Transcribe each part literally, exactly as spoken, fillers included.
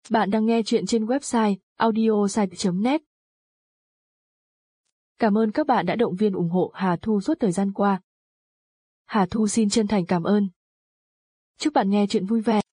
Bạn đang nghe chuyện trên website audiosite chấm net. Cảm ơn các bạn đã động viên ủng hộ Hà Thu suốt thời gian qua. Hà Thu xin chân thành cảm ơn. Chúc bạn nghe chuyện vui vẻ.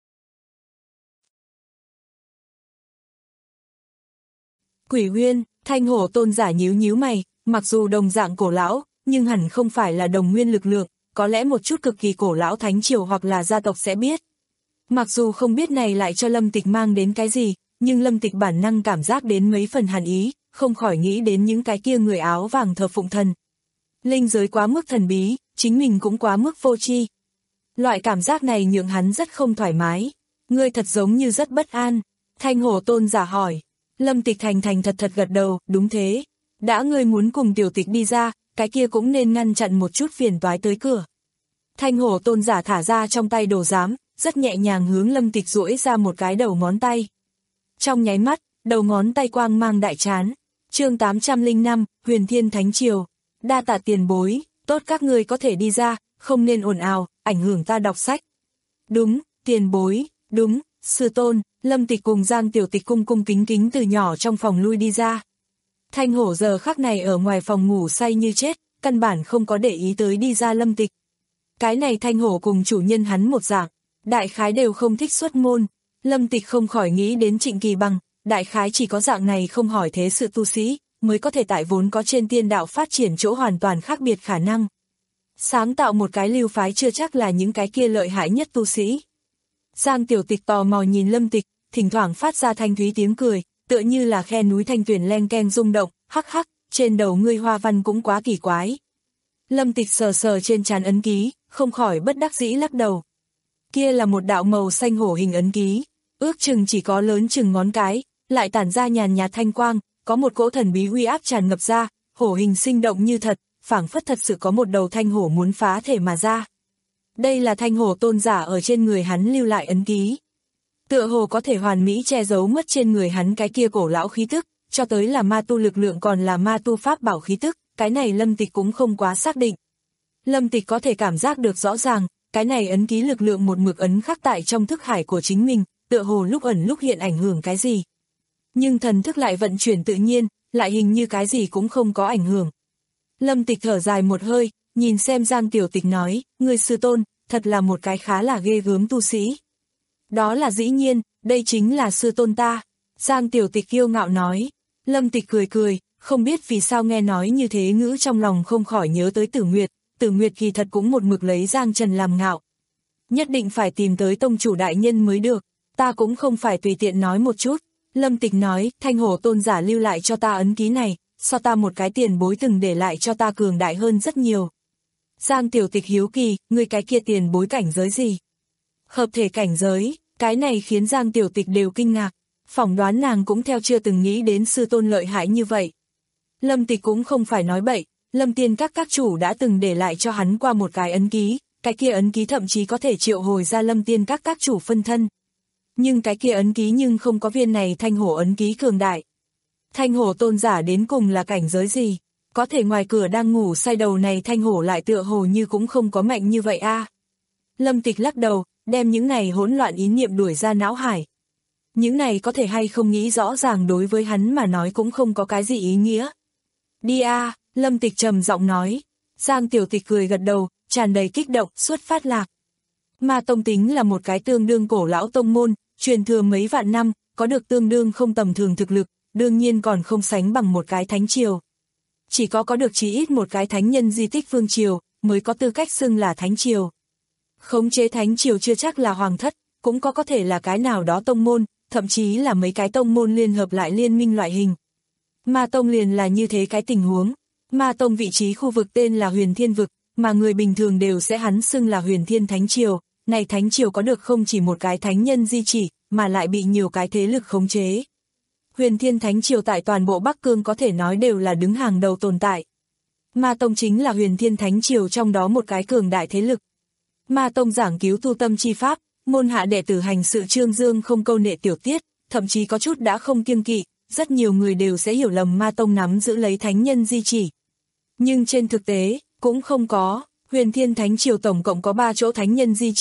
Quỷ Huyên, Thanh Hổ Tôn giả nhíu nhíu mày, mặc dù đồng dạng cổ lão, nhưng hẳn không phải là đồng nguyên lực lượng, có lẽ một chút cực kỳ cổ lão thánh triều hoặc là gia tộc sẽ biết. Mặc dù không biết này lại cho Lâm Tịch mang đến cái gì, nhưng Lâm Tịch bản năng cảm giác đến mấy phần hàn ý, không khỏi nghĩ đến những cái kia người áo vàng thờ phụng thần. Linh giới quá mức thần bí, chính mình cũng quá mức vô tri. Loại cảm giác này nhượng hắn rất không thoải mái. Ngươi thật giống như rất bất an. Thanh Hổ Tôn giả hỏi. Lâm Tịch thành thành thật thật gật đầu, đúng thế. Đã ngươi muốn cùng tiểu tịch đi ra, cái kia cũng nên ngăn chặn một chút phiền toái tới cửa. Thanh Hổ Tôn giả thả ra trong tay đồ giám, rất nhẹ nhàng hướng Lâm Tịch duỗi ra một cái đầu ngón tay. Trong nháy mắt, đầu ngón tay quang mang đại chán. Chương tám trăm lẻ năm, Huyền Thiên Thánh Triều. Đa tạ tiền bối, tốt các ngươi có thể đi ra, không nên ồn ào, ảnh hưởng ta đọc sách. Đúng, tiền bối, đúng, sư tôn. Lâm Tịch cùng Giang Tiểu Tịch cung cung kính kính từ nhỏ trong phòng lui đi ra. Thanh Hổ giờ khắc này ở ngoài phòng ngủ say như chết, căn bản không có để ý tới đi ra Lâm Tịch. Cái này Thanh Hổ cùng chủ nhân hắn một dạng, đại khái đều không thích xuất môn. Lâm Tịch không khỏi nghĩ đến Trịnh Kỳ Bằng, đại khái chỉ có dạng này không hỏi thế sự tu sĩ, mới có thể tại vốn có trên tiên đạo phát triển chỗ hoàn toàn khác biệt khả năng. Sáng tạo một cái lưu phái chưa chắc là những cái kia lợi hại nhất tu sĩ. Giang Tiểu Tịch tò mò nhìn Lâm Tịch, thỉnh thoảng phát ra thanh thúy tiếng cười, tựa như là khe núi thanh tuyền len keng rung động, hắc hắc, trên đầu ngươi hoa văn cũng quá kỳ quái. Lâm Tịch sờ sờ trên trán ấn ký, không khỏi bất đắc dĩ lắc đầu. Kia là một đạo màu xanh hổ hình ấn ký, ước chừng chỉ có lớn chừng ngón cái, lại tản ra nhàn nhạt thanh quang, có một cỗ thần bí uy áp tràn ngập ra, hổ hình sinh động như thật, phảng phất thật sự có một đầu thanh hổ muốn phá thể mà ra. Đây là Thanh Hổ Tôn giả ở trên người hắn lưu lại ấn ký. Tựa hồ có thể hoàn mỹ che giấu mất trên người hắn cái kia cổ lão khí tức, cho tới là ma tu lực lượng còn là ma tu pháp bảo khí tức, cái này Lâm Tịch cũng không quá xác định. Lâm Tịch có thể cảm giác được rõ ràng, cái này ấn ký lực lượng một mực ấn khắc tại trong thức hải của chính mình, tựa hồ lúc ẩn lúc hiện ảnh hưởng cái gì. Nhưng thần thức lại vận chuyển tự nhiên, lại hình như cái gì cũng không có ảnh hưởng. Lâm Tịch thở dài một hơi, nhìn xem Giang Tiểu Tịch nói, người sư tôn, thật là một cái khá là ghê gớm tu sĩ. Đó là dĩ nhiên, đây chính là sư tôn ta. Giang Tiểu Tịch kiêu ngạo nói. Lâm Tịch cười cười, không biết vì sao nghe nói như thế ngữ trong lòng không khỏi nhớ tới Tử Nguyệt. Tử Nguyệt kỳ thật cũng một mực lấy Giang Trần làm ngạo. Nhất định phải tìm tới tông chủ đại nhân mới được, ta cũng không phải tùy tiện nói một chút. Lâm Tịch nói, Thanh Hổ Tôn giả lưu lại cho ta ấn ký này, so ta một cái tiền bối từng để lại cho ta cường đại hơn rất nhiều. Giang Tiểu Tịch hiếu kỳ, ngươi cái kia tiền bối cảnh giới gì? Hợp thể cảnh giới, cái này khiến Giang Tiểu Tịch đều kinh ngạc, phỏng đoán nàng cũng theo chưa từng nghĩ đến sư tôn lợi hại như vậy. Lâm Tịch cũng không phải nói bậy, Lâm Tiên các các chủ đã từng để lại cho hắn qua một cái ấn ký, cái kia ấn ký thậm chí có thể triệu hồi ra Lâm Tiên các các chủ phân thân. Nhưng cái kia ấn ký nhưng không có viên này Thanh Hổ ấn ký cường đại. Thanh Hổ Tôn giả đến cùng là cảnh giới gì? Có thể ngoài cửa đang ngủ say đầu này Thanh Hổ lại tựa hồ như cũng không có mạnh như vậy a. À. Lâm Tịch lắc đầu, đem những này hỗn loạn ý niệm đuổi ra não hải. Những này có thể hay không nghĩ rõ ràng đối với hắn mà nói cũng không có cái gì ý nghĩa. Đi a, à, Lâm Tịch trầm giọng nói. Giang Tiểu Tịch cười gật đầu, tràn đầy kích động, xuất phát lạc. Ma tông tính là một cái tương đương cổ lão tông môn, truyền thừa mấy vạn năm, có được tương đương không tầm thường thực lực, đương nhiên còn không sánh bằng một cái thánh triều. Chỉ có có được chí ít một cái thánh nhân di tích vương triều, mới có tư cách xưng là thánh triều. Khống chế thánh triều chưa chắc là hoàng thất, cũng có có thể là cái nào đó tông môn, thậm chí là mấy cái tông môn liên hợp lại liên minh loại hình. Ma tông liền là như thế cái tình huống. Ma tông vị trí khu vực tên là Huyền Thiên vực, mà người bình thường đều sẽ hắn xưng là Huyền Thiên Thánh Triều. Này Thánh Triều có được không chỉ một cái thánh nhân di chỉ, mà lại bị nhiều cái thế lực khống chế. Huyền Thiên Thánh Triều tại toàn bộ Bắc Cương có thể nói đều là đứng hàng đầu tồn tại. Ma tông chính là Huyền Thiên Thánh Triều trong đó một cái cường đại thế lực. Ma tông giảng cứu tu tâm chi pháp, môn hạ đệ tử hành sự trương dương không câu nệ tiểu tiết, thậm chí có chút đã không kiêng kỵ, rất nhiều người đều sẽ hiểu lầm Ma tông nắm giữ lấy thánh nhân di chỉ. Nhưng trên thực tế, cũng không có. Huyền Thiên Thánh Triều tổng cộng có ba chỗ thánh nhân di chỉ,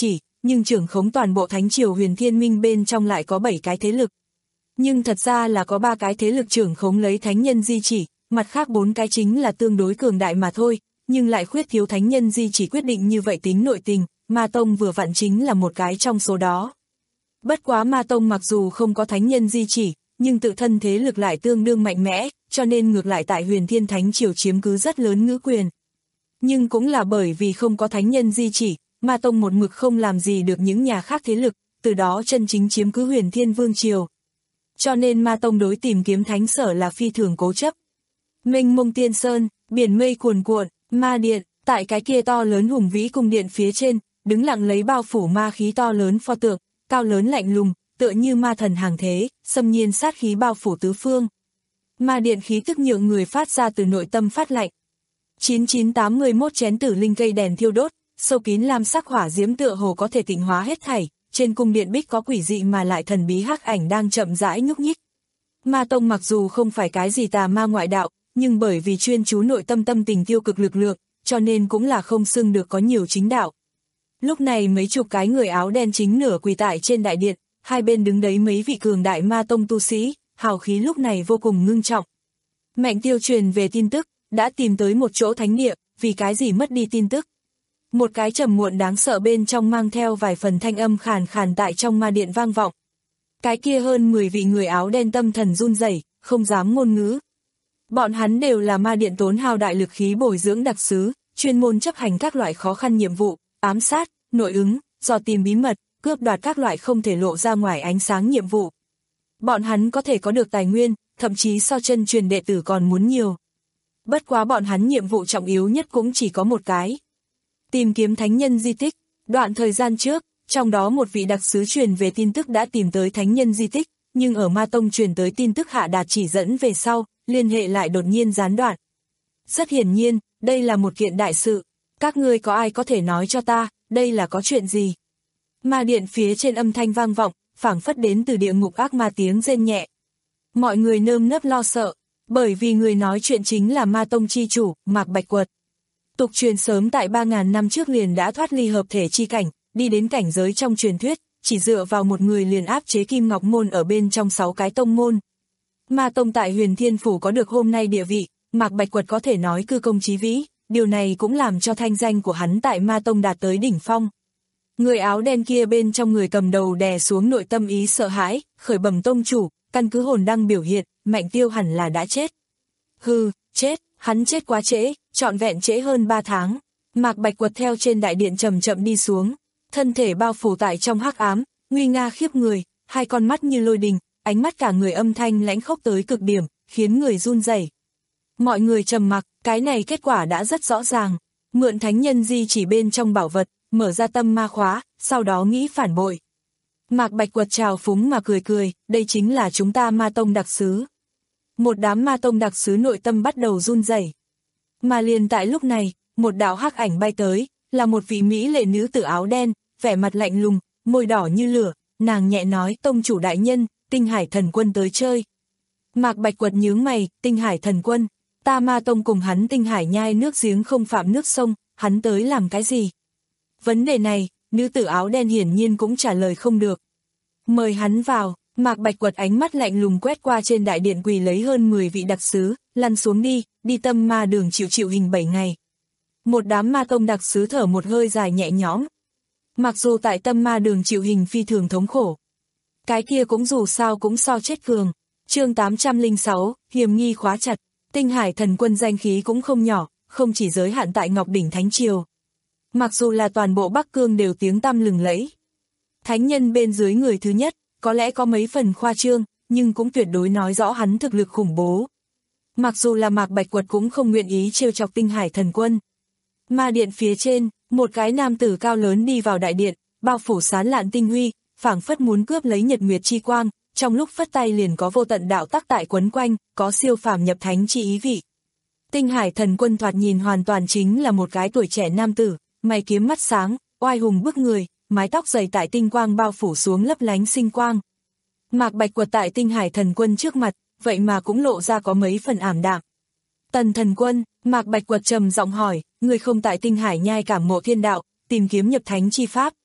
nhưng trưởng khống toàn bộ Thánh Triều Huyền Thiên Minh bên trong lại có bảy cái thế lực. Nhưng thật ra là có ba cái thế lực trưởng khống lấy thánh nhân di chỉ, mặt khác bốn cái chính là tương đối cường đại mà thôi, nhưng lại khuyết thiếu thánh nhân di chỉ quyết định như vậy tính nội tình, Ma Tông vừa vặn chính là một cái trong số đó. Bất quá Ma Tông mặc dù không có thánh nhân di chỉ, nhưng tự thân thế lực lại tương đương mạnh mẽ, cho nên ngược lại tại Huyền Thiên Thánh Triều chiếm cứ rất lớn ngữ quyền. Nhưng cũng là bởi vì không có thánh nhân di chỉ, Ma Tông một mực không làm gì được những nhà khác thế lực, từ đó chân chính chiếm cứ Huyền Thiên Vương Triều. Cho nên Ma Tông đối tìm kiếm thánh sở là phi thường cố chấp. Mênh mông tiên sơn, biển mây cuồn cuộn, ma điện, tại cái kia to lớn hùng vĩ cung điện phía trên, đứng lặng lấy bao phủ ma khí to lớn pho tượng, cao lớn lạnh lùng, tựa như ma thần hàng thế, xâm nhiên sát khí bao phủ tứ phương. Ma điện khí tức nhượng người phát ra từ nội tâm phát lạnh. chín chín tám mươi mốt chén tử linh cây đèn thiêu đốt, sâu kín lam sắc hỏa diễm tựa hồ có thể tịnh hóa hết thảy, trên cung điện bích có quỷ dị mà lại thần bí hắc ảnh đang chậm rãi nhúc nhích. Ma Tông mặc dù không phải cái gì tà ma ngoại đạo, nhưng bởi vì chuyên chú nội tâm tâm tình tiêu cực lực lượng, cho nên cũng là không xưng được có nhiều chính đạo. Lúc này mấy chục cái người áo đen chính nửa quỳ tại trên đại điện, hai bên đứng đấy mấy vị cường đại Ma Tông tu sĩ, hào khí lúc này vô cùng ngưng trọng. Mạnh Tiêu truyền về tin tức, đã tìm tới một chỗ thánh địa, vì cái gì mất đi tin tức. Một cái trầm muộn đáng sợ bên trong mang theo vài phần thanh âm khàn khàn tại trong ma điện vang vọng. Cái kia hơn mười vị người áo đen tâm thần run rẩy, không dám ngôn ngữ. Bọn hắn đều là ma điện tốn hao đại lực khí bồi dưỡng đặc sứ, chuyên môn chấp hành các loại khó khăn nhiệm vụ, ám sát, nội ứng, dò tìm bí mật, cướp đoạt các loại không thể lộ ra ngoài ánh sáng nhiệm vụ. Bọn hắn có thể có được tài nguyên, thậm chí so chân truyền đệ tử còn muốn nhiều. Bất quá bọn hắn nhiệm vụ trọng yếu nhất cũng chỉ có một cái. Tìm kiếm thánh nhân di tích. Đoạn thời gian trước, trong đó một vị đặc sứ truyền về tin tức đã tìm tới thánh nhân di tích, nhưng ở Ma Tông truyền tới tin tức hạ đạt chỉ dẫn về sau, liên hệ lại đột nhiên gián đoạn. Rất hiển nhiên, đây là một kiện đại sự. Các ngươi có ai có thể nói cho ta, đây là có chuyện gì? Ma điện phía trên âm thanh vang vọng, phảng phất đến từ địa ngục ác ma tiếng rên nhẹ. Mọi người nơm nớp lo sợ, bởi vì người nói chuyện chính là Ma Tông chi chủ, Mạc Bạch Quật. Tục truyền sớm tại ba ngàn năm trước liền đã thoát ly hợp thể chi cảnh, đi đến cảnh giới trong truyền thuyết, chỉ dựa vào một người liền áp chế Kim Ngọc Môn ở bên trong sáu cái tông môn. Ma Tông tại Huyền Thiên Phủ có được hôm nay địa vị, Mạc Bạch Quật có thể nói cư công chí vĩ, điều này cũng làm cho thanh danh của hắn tại Ma Tông đạt tới đỉnh phong. Người áo đen kia bên trong người cầm đầu đè xuống nội tâm ý sợ hãi, khởi bẩm tông chủ, căn cứ hồn đăng biểu hiện, Mạnh Tiêu hẳn là đã chết. Hừ, chết, hắn chết quá trễ, trọn vẹn trễ hơn ba tháng. Mạc Bạch Quật theo trên đại điện chậm chậm đi xuống, thân thể bao phủ tại trong hắc ám, nguy nga khiếp người, hai con mắt như lôi đình, ánh mắt cả người âm thanh lãnh khốc tới cực điểm, khiến người run rẩy. Mọi người trầm mặc, cái này kết quả đã rất rõ ràng. Mượn thánh nhân di chỉ bên trong bảo vật, mở ra tâm ma khóa, sau đó nghĩ phản bội. Mạc Bạch Quật trào phúng mà cười cười, đây chính là chúng ta Ma Tông đặc sứ. Một đám Ma Tông đặc sứ nội tâm bắt đầu run rẩy. Mà liền tại lúc này, một đạo hắc ảnh bay tới, là một vị mỹ lệ nữ tử áo đen, vẻ mặt lạnh lùng, môi đỏ như lửa, nàng nhẹ nói, tông chủ đại nhân, Tinh Hải Thần Quân tới chơi. Mạc Bạch Quật nhướng mày, Tinh Hải Thần Quân, ta Ma Tông cùng hắn Tinh Hải nhai nước giếng không phạm nước sông, hắn tới làm cái gì? Vấn đề này, nữ tử áo đen hiển nhiên cũng trả lời không được. Mời hắn vào. Mạc Bạch Quật ánh mắt lạnh lùng quét qua trên đại điện quỳ lấy hơn mười vị đặc sứ, lăn xuống đi, đi tâm ma đường chịu chịu hình bảy ngày. Một đám Ma Tông đặc sứ thở một hơi dài nhẹ nhõm. Mặc dù tại tâm ma đường chịu hình phi thường thống khổ, cái kia cũng dù sao cũng so chết cường. Chương tám trăm lẻ sáu, hiểm nghi khóa chặt. Tinh Hải Thần Quân danh khí cũng không nhỏ, không chỉ giới hạn tại Ngọc Đỉnh Thánh Triều. Mặc dù là toàn bộ Bắc Cương đều tiếng tăm lừng lẫy. Thánh nhân bên dưới người thứ nhất, có lẽ có mấy phần khoa trương, nhưng cũng tuyệt đối nói rõ hắn thực lực khủng bố. Mặc dù là Mạc Bạch Quật cũng không nguyện ý trêu chọc Tinh Hải Thần Quân. Ma điện phía trên, một cái nam tử cao lớn đi vào đại điện, bao phủ sán lạn tinh huy, phảng phất muốn cướp lấy nhật nguyệt chi quang, trong lúc phất tay liền có vô tận đạo tắc tại quấn quanh, có siêu phàm nhập thánh chi ý vị. Tinh Hải Thần Quân thoạt nhìn hoàn toàn chính là một cái tuổi trẻ nam tử, mày kiếm mắt sáng, oai hùng bức người, mái tóc dày tại tinh quang bao phủ xuống lấp lánh sinh quang. Mạc Bạch Quật tại Tinh Hải Thần Quân trước mặt, vậy mà cũng lộ ra có mấy phần ảm đạm. Tần Thần Quân, Mạc Bạch Quật trầm giọng hỏi, người không tại Tinh Hải nhai cảm ngộ thiên đạo, tìm kiếm nhập thánh chi pháp,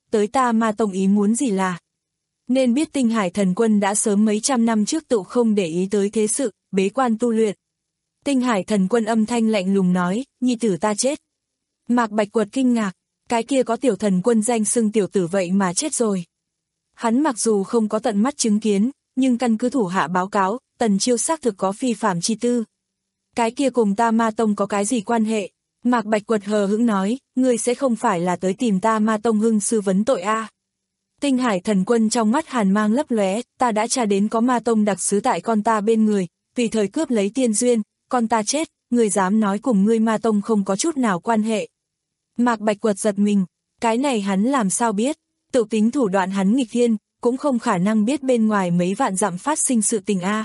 tới ta ma tông ý muốn gì là. Nên biết Tinh Hải Thần Quân đã sớm mấy trăm năm trước tự không để ý tới thế sự, bế quan tu luyện. Tinh Hải Thần Quân âm thanh lạnh lùng nói, nhi tử ta chết. Mạc Bạch Quật kinh ngạc, cái kia có tiểu thần quân danh xưng tiểu tử vậy mà chết rồi. Hắn mặc dù không có tận mắt chứng kiến, nhưng căn cứ thủ hạ báo cáo, Tần Chiêu xác thực có phi phàm chi tư. Cái kia cùng ta ma tông có cái gì quan hệ? Mạc Bạch Quật hờ hững nói, ngươi sẽ không phải là tới tìm ta ma tông hưng sư vấn tội a? Tinh Hải Thần Quân trong mắt hàn mang lấp lóe, ta đã tra đến có ma tông đặc sứ tại con ta bên người, vì thời cướp lấy tiên duyên, con ta chết, ngươi dám nói cùng ngươi ma tông không có chút nào quan hệ. Mạc Bạch Quật giật mình, cái này hắn làm sao biết, tự tính thủ đoạn hắn nghịch thiên, cũng không khả năng biết bên ngoài mấy vạn dặm phát sinh sự tình a.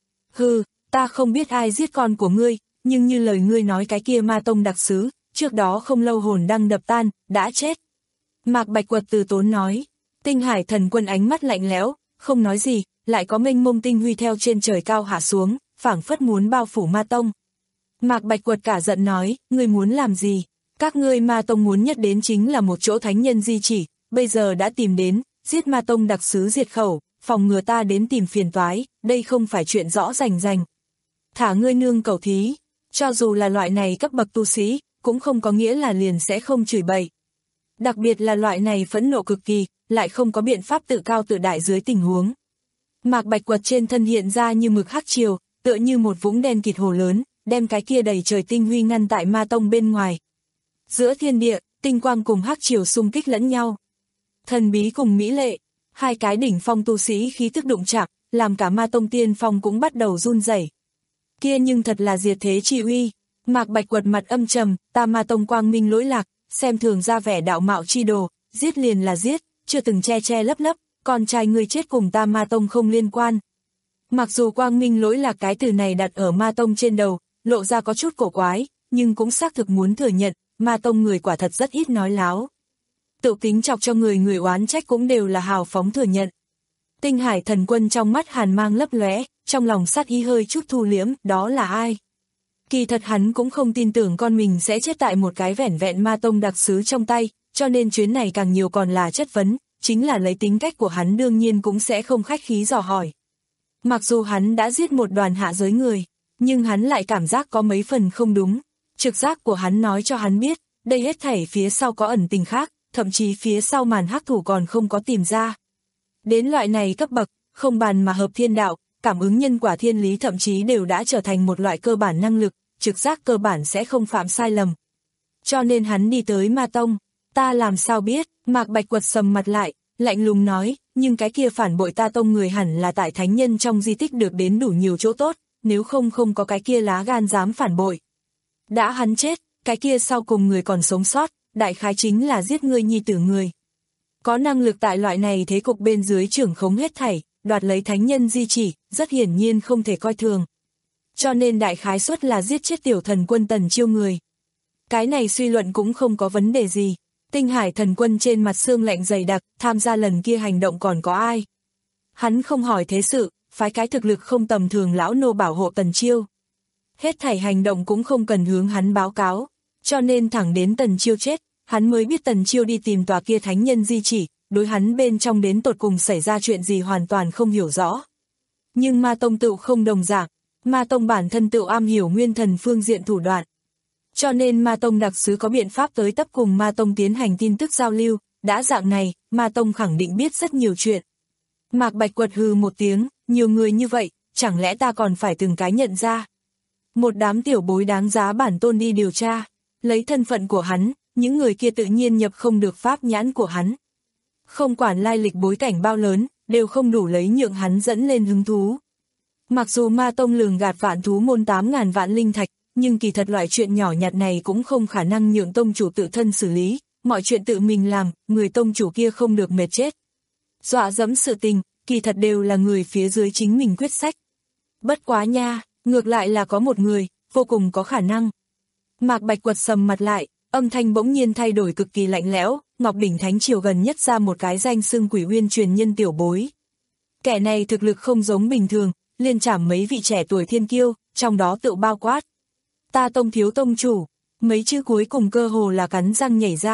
Hừ, ta không biết ai giết con của ngươi, nhưng như lời ngươi nói cái kia ma tông đặc sứ, trước đó không lâu hồn đang đập tan, đã chết. Mạc Bạch Quật từ tốn nói, Tinh Hải Thần Quân ánh mắt lạnh lẽo, không nói gì, lại có mênh mông tinh huy theo trên trời cao hạ xuống, phảng phất muốn bao phủ ma tông. Mạc Bạch Quật cả giận nói, ngươi muốn làm gì? Các ngươi ma tông muốn nhất đến chính là một chỗ thánh nhân di chỉ, bây giờ đã tìm đến, giết ma tông đặc sứ diệt khẩu, phòng ngừa ta đến tìm phiền toái, đây không phải chuyện rõ rành rành. Thả ngươi nương cầu thí, cho dù là loại này cấp bậc tu sĩ, cũng không có nghĩa là liền sẽ không chửi bậy. Đặc biệt là loại này phẫn nộ cực kỳ, lại không có biện pháp tự cao tự đại dưới tình huống. Mạc Bạch Quật trên thân hiện ra như mực hắc triều, tựa như một vũng đen kịt hồ lớn, đem cái kia đầy trời tinh huy ngăn tại ma tông bên ngoài. Giữa thiên địa, tinh quang cùng hắc triều xung kích lẫn nhau. Thần bí cùng mỹ lệ, hai cái đỉnh phong tu sĩ khí tức đụng chạm, làm cả ma tông tiên phong cũng bắt đầu run rẩy. Kia nhưng thật là diệt thế chi uy. Mạc Bạch Quật mặt âm trầm, ta ma tông quang minh lỗi lạc, xem thường ra vẻ đạo mạo chi đồ, giết liền là giết, chưa từng che che lấp lấp, con trai ngươi chết cùng ta ma tông không liên quan. Mặc dù quang minh lỗi lạc cái từ này đặt ở ma tông trên đầu, lộ ra có chút cổ quái, nhưng cũng xác thực muốn thừa nhận, ma tông người quả thật rất ít nói láo. Tự tính chọc cho người người oán trách cũng đều là hào phóng thừa nhận. Tinh Hải Thần Quân trong mắt hàn mang lấp lóe, trong lòng sát ý hơi chút thu liễm, đó là ai? Kỳ thật hắn cũng không tin tưởng con mình sẽ chết tại một cái vẻn vẹn ma tông đặc sứ trong tay, cho nên chuyến này càng nhiều còn là chất vấn, chính là lấy tính cách của hắn đương nhiên cũng sẽ không khách khí dò hỏi. Mặc dù hắn đã giết một đoàn hạ giới người, nhưng hắn lại cảm giác có mấy phần không đúng. Trực giác của hắn nói cho hắn biết, đây hết thảy phía sau có ẩn tình khác, thậm chí phía sau màn hắc thủ còn không có tìm ra. Đến loại này cấp bậc, không bàn mà hợp thiên đạo, cảm ứng nhân quả thiên lý thậm chí đều đã trở thành một loại cơ bản năng lực, trực giác cơ bản sẽ không phạm sai lầm. Cho nên hắn đi tới ma tông, ta làm sao biết, Mạc Bạch Quật sầm mặt lại, lạnh lùng nói, nhưng cái kia phản bội ta tông người hẳn là tại thánh nhân trong di tích được đến đủ nhiều chỗ tốt, nếu không không có cái kia lá gan dám phản bội. Đã hắn chết, cái kia sau cùng người còn sống sót, đại khái chính là giết ngươi nhi tử người. Có năng lực tại loại này thế cục bên dưới trưởng khống hết thảy, đoạt lấy thánh nhân di chỉ, rất hiển nhiên không thể coi thường. Cho nên đại khái suất là giết chết tiểu thần quân Tần Chiêu người. Cái này suy luận cũng không có vấn đề gì. Tinh Hải Thần Quân trên mặt xương lạnh dày đặc, tham gia lần kia hành động còn có ai? Hắn không hỏi thế sự, phái cái thực lực không tầm thường lão nô bảo hộ Tần Chiêu. Hết thảy hành động cũng không cần hướng hắn báo cáo, cho nên thẳng đến Tần Chiêu chết, hắn mới biết Tần Chiêu đi tìm tòa kia thánh nhân di chỉ, đối hắn bên trong đến tột cùng xảy ra chuyện gì hoàn toàn không hiểu rõ. Nhưng ma tông tự không đồng dạng, ma tông bản thân tự am hiểu nguyên thần phương diện thủ đoạn. Cho nên ma tông đặc sứ có biện pháp tới tấp cùng ma tông tiến hành tin tức giao lưu, đã dạng này, ma tông khẳng định biết rất nhiều chuyện. Mạc Bạch Quật hừ một tiếng, nhiều người như vậy, chẳng lẽ ta còn phải từng cái nhận ra. Một đám tiểu bối đáng giá bản tôn đi điều tra, lấy thân phận của hắn, những người kia tự nhiên nhập không được pháp nhãn của hắn. Không quản lai lịch bối cảnh bao lớn, đều không đủ lấy nhượng hắn dẫn lên hứng thú. Mặc dù ma tông lường gạt vạn thú môn tám ngàn vạn linh thạch, nhưng kỳ thật loại chuyện nhỏ nhặt này cũng không khả năng nhượng tông chủ tự thân xử lý, mọi chuyện tự mình làm, người tông chủ kia không được mệt chết. Dọa dẫm sự tình, kỳ thật đều là người phía dưới chính mình quyết sách. Bất quá nha, ngược lại là có một người, vô cùng có khả năng. Mạc Bạch Quật sầm mặt lại, âm thanh bỗng nhiên thay đổi cực kỳ lạnh lẽo, Ngọc Đỉnh Thánh Triều gần nhất ra một cái danh xưng Quỷ Uyên truyền nhân tiểu bối. Kẻ này thực lực không giống bình thường, liên trảm mấy vị trẻ tuổi thiên kiêu, trong đó tự bao quát. Ta tông thiếu tông chủ, mấy chữ cuối cùng cơ hồ là cắn răng nhảy ra.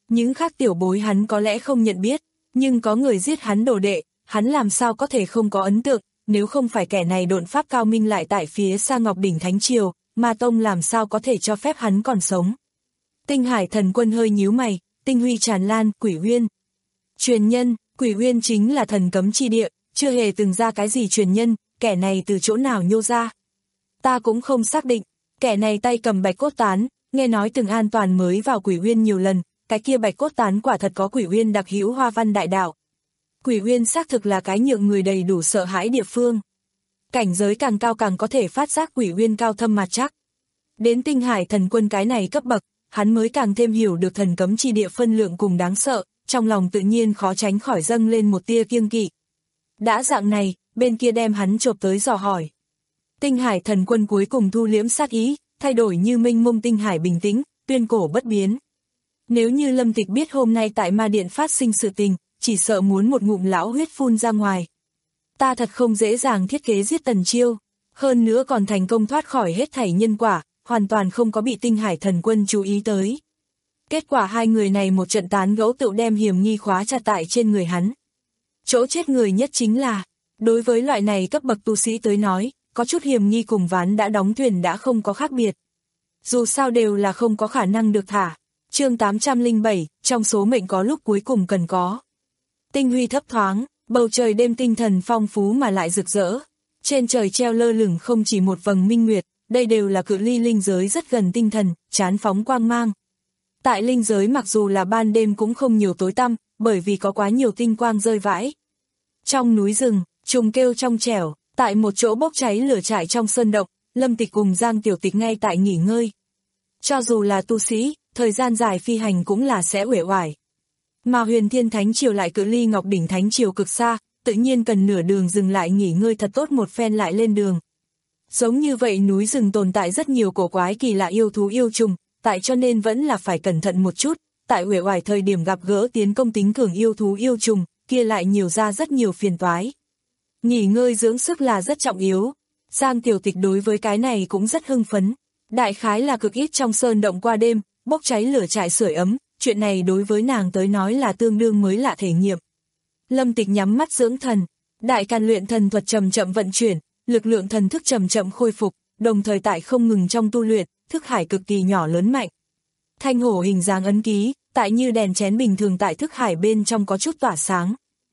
Những khác tiểu bối hắn có lẽ không nhận biết, nhưng có người giết hắn đồ đệ, hắn làm sao có thể không có ấn tượng, nếu không phải kẻ này độn pháp cao minh lại tại phía xa Ngọc Đỉnh Thánh Triều, Ma Tông làm sao có thể cho phép hắn còn sống. Tinh Hải Thần Quân hơi nhíu mày, tinh huy tràn lan, Quỷ Uyên. Truyền nhân, Quỷ Uyên chính là thần cấm chi địa, chưa hề từng ra cái gì truyền nhân, kẻ này từ chỗ nào nhô ra. Ta cũng không xác định, kẻ này tay cầm bạch cốt tán, nghe nói từng an toàn mới vào Quỷ Uyên nhiều lần, cái kia bạch cốt tán quả thật có Quỷ Uyên đặc hữu hoa văn đại đạo. Quỷ Uyên xác thực là cái nhượng người đầy đủ sợ hãi địa phương. Cảnh giới càng cao càng có thể phát giác Quỷ Uyên cao thâm mà chắc. Đến Tinh Hải Thần Quân cái này cấp bậc, hắn mới càng thêm hiểu được thần cấm chi địa phân lượng cùng đáng sợ, trong lòng tự nhiên khó tránh khỏi dâng lên một tia kiêng kỵ. Đã dạng này, bên kia đem hắn chộp tới dò hỏi. Tinh Hải Thần Quân cuối cùng thu liễm sát ý, thay đổi như mênh mông tinh hải bình tĩnh, tuyên cổ bất biến. Nếu như Lâm Tịch biết hôm nay tại Ma Điện phát sinh sự tình, chỉ sợ muốn một ngụm lão huyết phun ra ngoài. Ta thật không dễ dàng thiết kế giết Tần Chiêu, hơn nữa còn thành công thoát khỏi hết thảy nhân quả, hoàn toàn không có bị Tinh Hải Thần Quân chú ý tới. Kết quả hai người này một trận tán gẫu tự đem hiểm nghi khóa chặt tại trên người hắn. Chỗ chết người nhất chính là, đối với loại này cấp bậc tu sĩ tới nói, có chút hiểm nghi cùng ván đã đóng thuyền đã không có khác biệt. Dù sao đều là không có khả năng được thả. Chương tám trăm lẻ bảy, trong số mệnh có lúc cuối cùng cần có. Tinh huy thấp thoáng, bầu trời đêm tinh thần phong phú mà lại rực rỡ. Trên trời treo lơ lửng không chỉ một vầng minh nguyệt, đây đều là cự ly linh giới rất gần tinh thần, chán phóng quang mang. Tại linh giới mặc dù là ban đêm cũng không nhiều tối tăm, bởi vì có quá nhiều tinh quang rơi vãi. Trong núi rừng, trùng kêu trong trẻo, tại một chỗ bốc cháy lửa trại trong sơn động, Lâm Tịch cùng Giang Tiểu Tịch ngay tại nghỉ ngơi. Cho dù là tu sĩ, thời gian dài phi hành cũng là sẽ uể oải. Mà Huyền Thiên Thánh Triều lại cự ly Ngọc Đỉnh Thánh Triều cực xa, tự nhiên cần nửa đường dừng lại nghỉ ngơi thật tốt một phen lại lên đường. Giống như vậy núi rừng tồn tại rất nhiều cổ quái kỳ lạ yêu thú yêu trùng, tại cho nên vẫn là phải cẩn thận một chút, tại uể oải thời điểm gặp gỡ tiến công tính cường yêu thú yêu trùng, kia lại nhiều ra rất nhiều phiền toái. Nghỉ ngơi dưỡng sức là rất trọng yếu. Giang Tiểu Tịch đối với cái này cũng rất hưng phấn. Đại khái là cực ít trong sơn động qua đêm, bốc cháy lửa trại sưởi ấm, chuyện này đối với nàng tới nói là tương đương mới lạ thể nghiệm. Lâm Tịch nhắm mắt dưỡng thần, đại càn luyện thần thuật chậm chậm vận chuyển, lực lượng thần thức chậm chậm khôi phục, đồng thời tại không ngừng trong tu luyện, thức hải cực kỳ nhỏ lớn mạnh. Thanh hổ hình dáng ấn ký, tại như đèn chén bình thường tại thức hải bên trong có chút tỏa sáng.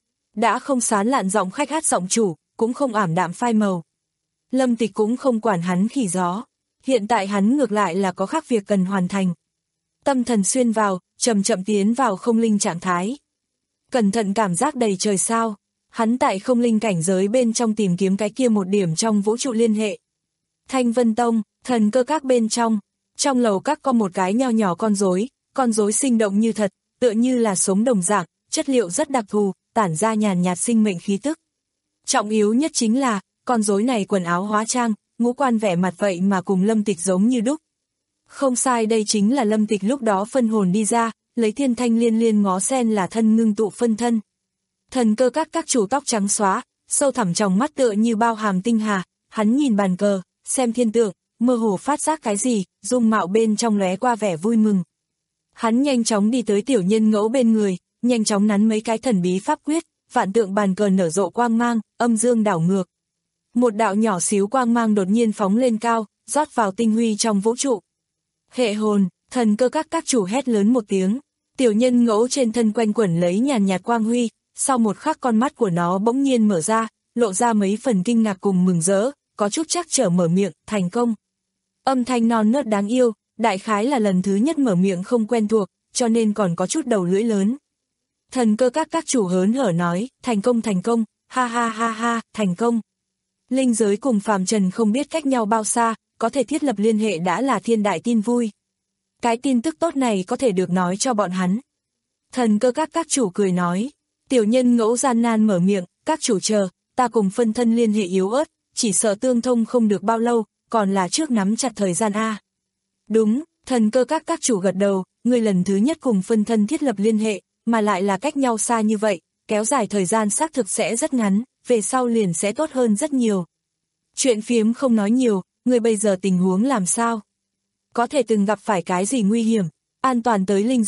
Đã không sán lạn giọng khách hát giọng chủ, cũng không ảm đạm phai màu. Lâm Tịch cũng không quản hắn khỉ gió, hiện tại hắn ngược lại là có khác việc cần hoàn thành. Tâm thần xuyên vào, chậm chậm tiến vào không linh trạng thái. Cẩn thận cảm giác đầy trời sao, hắn tại không linh cảnh giới bên trong tìm kiếm cái kia một điểm trong vũ trụ liên hệ. Thanh Vân Tông, thần cơ các bên trong, trong lầu các có một cái nho nhỏ con rối, con rối sinh động như thật, tựa như là sống đồng dạng, chất liệu rất đặc thù, tản ra nhàn nhạt sinh mệnh khí tức. Trọng yếu nhất chính là, con rối này quần áo hóa trang, ngũ quan vẻ mặt vậy mà cùng Lâm Tịch giống như đúc. Không sai, đây chính là Lâm Tịch lúc đó phân hồn đi ra, lấy thiên thanh liên liên ngó sen là thân ngưng tụ phân thân. Thần cơ các các chủ tóc trắng xóa, sâu thẳm trong mắt tựa như bao hàm tinh hà, hắn nhìn bàn cờ, xem thiên tượng, mơ hồ phát giác cái gì, dung mạo bên trong lóe qua vẻ vui mừng. Hắn nhanh chóng đi tới tiểu nhân ngẫu bên người, nhanh chóng nắn mấy cái thần bí pháp quyết, vạn tượng bàn cờ nở rộ quang mang, âm dương đảo ngược. Một đạo nhỏ xíu quang mang đột nhiên phóng lên cao, rót vào tinh huy trong vũ trụ. Hệ hồn, thần cơ các các chủ hét lớn một tiếng, tiểu nhân ngẫu trên thân quanh quẩn lấy nhàn nhạt quang huy, sau một khắc con mắt của nó bỗng nhiên mở ra, lộ ra mấy phần kinh ngạc cùng mừng rỡ, có chút chắc trở mở miệng, thành công. Âm thanh non nớt đáng yêu, đại khái là lần thứ nhất mở miệng không quen thuộc, cho nên còn có chút đầu lưỡi lớn. Thần cơ các các chủ hớn hở nói, thành công thành công, ha ha ha ha, thành công. Linh giới cùng phàm trần không biết cách nhau bao xa, có thể thiết lập liên hệ đã là thiên đại tin vui. Cái tin tức tốt này có thể được nói cho bọn hắn. Thần cơ các các chủ cười nói, tiểu nhân ngẫu gian nan mở miệng, các chủ chờ, ta cùng phân thân liên hệ yếu ớt, chỉ sợ tương thông không được bao lâu, còn là trước nắm chặt thời gian a. Đúng, thần cơ các các chủ gật đầu, người lần thứ nhất cùng phân thân thiết lập liên hệ, mà lại là cách nhau xa như vậy, kéo dài thời gian xác thực sẽ rất ngắn, về sau liền sẽ tốt hơn rất nhiều. Chuyện phiếm không nói nhiều, người bây giờ tình huống làm sao? Có thể từng gặp phải cái gì nguy hiểm, an toàn tới linh giới,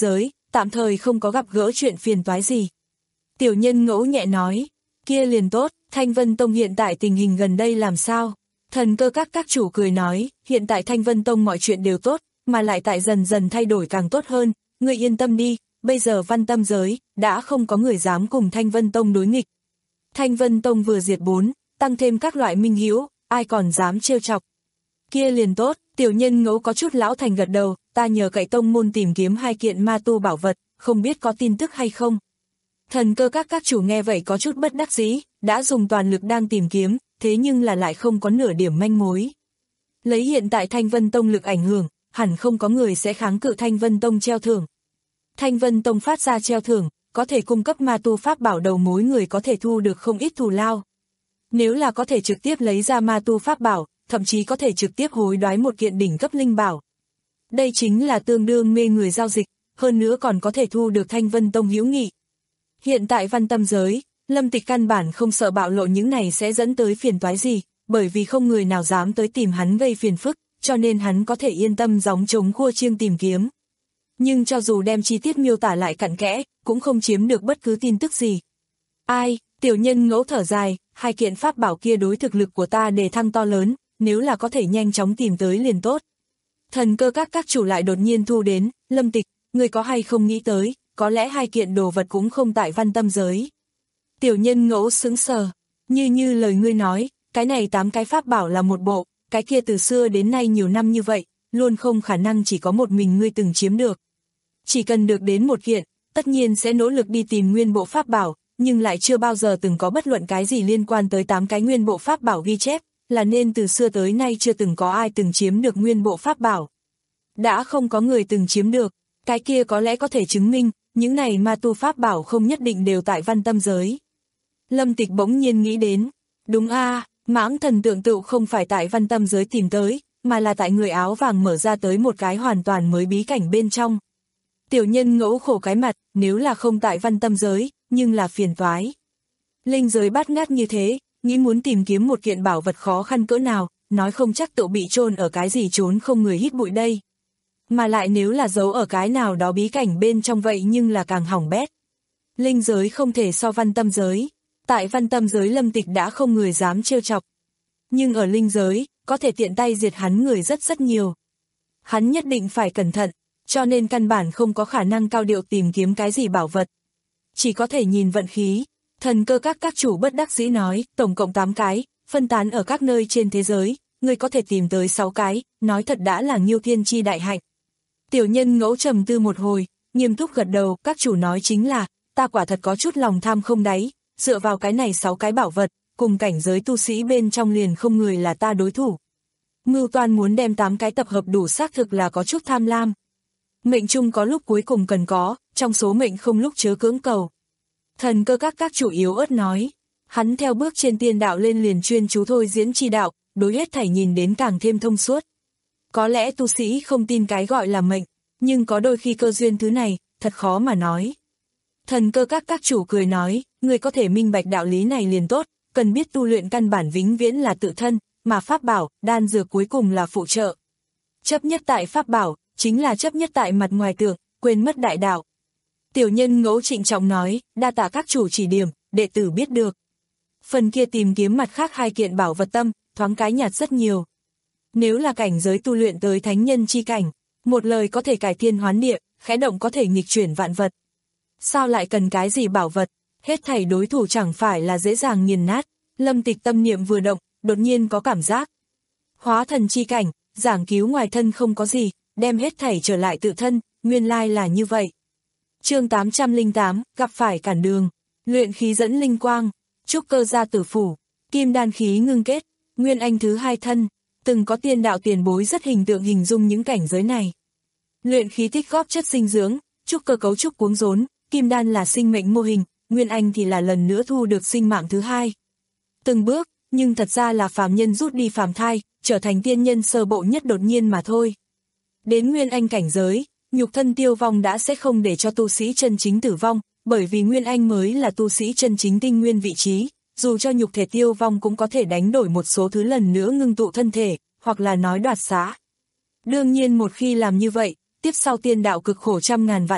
tạm thời không có gặp gỡ chuyện phiền toái gì. Tiểu Nhân Ngẫu nhẹ nói, kia liền tốt, Thanh Vân Tông hiện tại tình hình gần đây làm sao? Thần Cơ Các các chủ cười nói, hiện tại Thanh Vân Tông mọi chuyện đều tốt, mà lại tại dần dần thay đổi càng tốt hơn, ngươi yên tâm đi, bây giờ Văn Tâm giới, đã không có người dám cùng Thanh Vân Tông đối nghịch. Thanh Vân Tông vừa diệt bốn, tăng thêm các loại minh hữu, ai còn dám trêu chọc. Kia liền tốt, Tiểu Nhân Ngẫu có chút lão thành gật đầu, ta nhờ cậy tông môn tìm kiếm hai kiện ma tu bảo vật, không biết có tin tức hay không. Thần Cơ Các các chủ nghe vậy có chút bất đắc dĩ, đã dùng toàn lực đang tìm kiếm, thế nhưng là lại không có nửa điểm manh mối. Lấy hiện tại Thanh Vân Tông lực ảnh hưởng, hẳn không có người sẽ kháng cự Thanh Vân Tông treo thưởng. Thanh Vân Tông phát ra treo thưởng, có thể cung cấp ma tu pháp bảo đầu mối người có thể thu được không ít thù lao. Nếu là có thể trực tiếp lấy ra ma tu pháp bảo, thậm chí có thể trực tiếp hối đoái một kiện đỉnh cấp linh bảo. Đây chính là tương đương mê người giao dịch, hơn nữa còn có thể thu được Thanh Vân Tông hữu nghị. Hiện tại Văn Tâm giới, Lâm Tịch căn bản không sợ bạo lộ những này sẽ dẫn tới phiền toái gì, bởi vì không người nào dám tới tìm hắn gây phiền phức, cho nên hắn có thể yên tâm gióng trống khua chiêng tìm kiếm. Nhưng cho dù đem chi tiết miêu tả lại cặn kẽ, cũng không chiếm được bất cứ tin tức gì. Ai, Tiểu Nhân Ngẫu thở dài, hai kiện pháp bảo kia đối thực lực của ta đề thăng to lớn, nếu là có thể nhanh chóng tìm tới liền tốt. Thần Cơ Các các chủ lại đột nhiên thu đến, Lâm Tịch, người có hay không nghĩ tới, có lẽ hai kiện đồ vật cũng không tại Văn Tâm giới. Tiểu Nhân Ngẫu sững sờ, như như lời ngươi nói, cái này tám cái pháp bảo là một bộ, cái kia từ xưa đến nay nhiều năm như vậy, luôn không khả năng chỉ có một mình ngươi từng chiếm được. Chỉ cần được đến một kiện, tất nhiên sẽ nỗ lực đi tìm nguyên bộ pháp bảo, nhưng lại chưa bao giờ từng có bất luận cái gì liên quan tới tám cái nguyên bộ pháp bảo ghi chép, là nên từ xưa tới nay chưa từng có ai từng chiếm được nguyên bộ pháp bảo. Đã không có người từng chiếm được, cái kia có lẽ có thể chứng minh, những này ma tu pháp bảo không nhất định đều tại Văn Tâm giới. Lâm Tịch bỗng nhiên nghĩ đến, đúng a, à, Mãng Thần Tượng Tựu không phải tại Văn Tâm giới tìm tới, mà là tại người áo vàng mở ra tới một cái hoàn toàn mới bí cảnh bên trong. Tiểu Nhân Ngẫu khổ cái mặt, nếu là không tại Văn Tâm giới, nhưng là phiền toái. Linh giới bát ngát như thế, nghĩ muốn tìm kiếm một kiện bảo vật khó khăn cỡ nào, nói không chắc tự bị chôn ở cái gì trốn không người hít bụi đây. Mà lại nếu là giấu ở cái nào đó bí cảnh bên trong vậy nhưng là càng hỏng bét. Linh giới không thể so Văn Tâm giới. Tại Văn Tâm giới Lâm Tịch đã không người dám trêu chọc. Nhưng ở linh giới, có thể tiện tay diệt hắn người rất rất nhiều. Hắn nhất định phải cẩn thận, cho nên căn bản không có khả năng cao điệu tìm kiếm cái gì bảo vật. Chỉ có thể nhìn vận khí. Thần Cơ Các các chủ bất đắc dĩ nói, tổng cộng tám cái, phân tán ở các nơi trên thế giới, người có thể tìm tới sáu cái, nói thật đã là Nghiêu Thiên chi đại hạnh. Tiểu Nhân Ngẫu trầm tư một hồi, nghiêm túc gật đầu, các chủ nói chính là, ta quả thật có chút lòng tham không đáy, dựa vào cái này sáu cái bảo vật, cùng cảnh giới tu sĩ bên trong liền không người là ta đối thủ. Mưu toan muốn đem tám cái tập hợp đủ xác thực là có chút tham lam. Mệnh chung có lúc cuối cùng cần có, trong số mệnh không lúc chớ cưỡng cầu. Thần Cơ Các các chủ yếu ớt nói, hắn theo bước trên tiên đạo lên liền chuyên chú thôi diễn chi đạo, đối hết thảy nhìn đến càng thêm thông suốt. Có lẽ tu sĩ không tin cái gọi là mệnh, nhưng có đôi khi cơ duyên thứ này, thật khó mà nói. Thần Cơ Các các chủ cười nói, người có thể minh bạch đạo lý này liền tốt, cần biết tu luyện căn bản vĩnh viễn là tự thân, mà pháp bảo, đan dược cuối cùng là phụ trợ. Chấp nhất tại pháp bảo, chính là chấp nhất tại mặt ngoài tượng, quên mất đại đạo. Tiểu Nhân Ngẫu trịnh trọng nói, đa tạ các chủ chỉ điểm, đệ tử biết được. Phần kia tìm kiếm mặt khác hai kiện bảo vật tâm, thoáng cái nhạt rất nhiều. Nếu là cảnh giới tu luyện tới thánh nhân chi cảnh, một lời có thể cải thiên hoán địa, khẽ động có thể nghịch chuyển vạn vật. Sao lại cần cái gì bảo vật, hết thảy đối thủ chẳng phải là dễ dàng nghiền nát. Lâm Tịch tâm niệm vừa động, đột nhiên có cảm giác. Hóa thần chi cảnh, giảng cứu ngoài thân không có gì, đem hết thảy trở lại tự thân, nguyên lai là như vậy. Chương tám trăm lẻ tám, gặp phải cản đường, luyện khí dẫn linh quang, trúc cơ gia tử phủ, kim đan khí ngưng kết, nguyên anh thứ hai thân, từng có tiên đạo tiền bối rất hình tượng hình dung những cảnh giới này. Luyện khí tích góp chất dinh dưỡng, trúc cơ cấu trúc cuống rốn, kim đan là sinh mệnh mô hình, nguyên anh thì là lần nữa thu được sinh mạng thứ hai. Từng bước, nhưng thật ra là phàm nhân rút đi phàm thai, trở thành tiên nhân sơ bộ nhất đột nhiên mà thôi. Đến nguyên anh cảnh giới, nhục thân tiêu vong đã sẽ không để cho tu sĩ chân chính tử vong, bởi vì nguyên anh mới là tu sĩ chân chính tinh nguyên vị trí, dù cho nhục thể tiêu vong cũng có thể đánh đổi một số thứ lần nữa ngưng tụ thân thể, hoặc là nói đoạt xá. Đương nhiên một khi làm như vậy, tiếp sau tiên đạo cực khổ trăm ngàn vạn lần,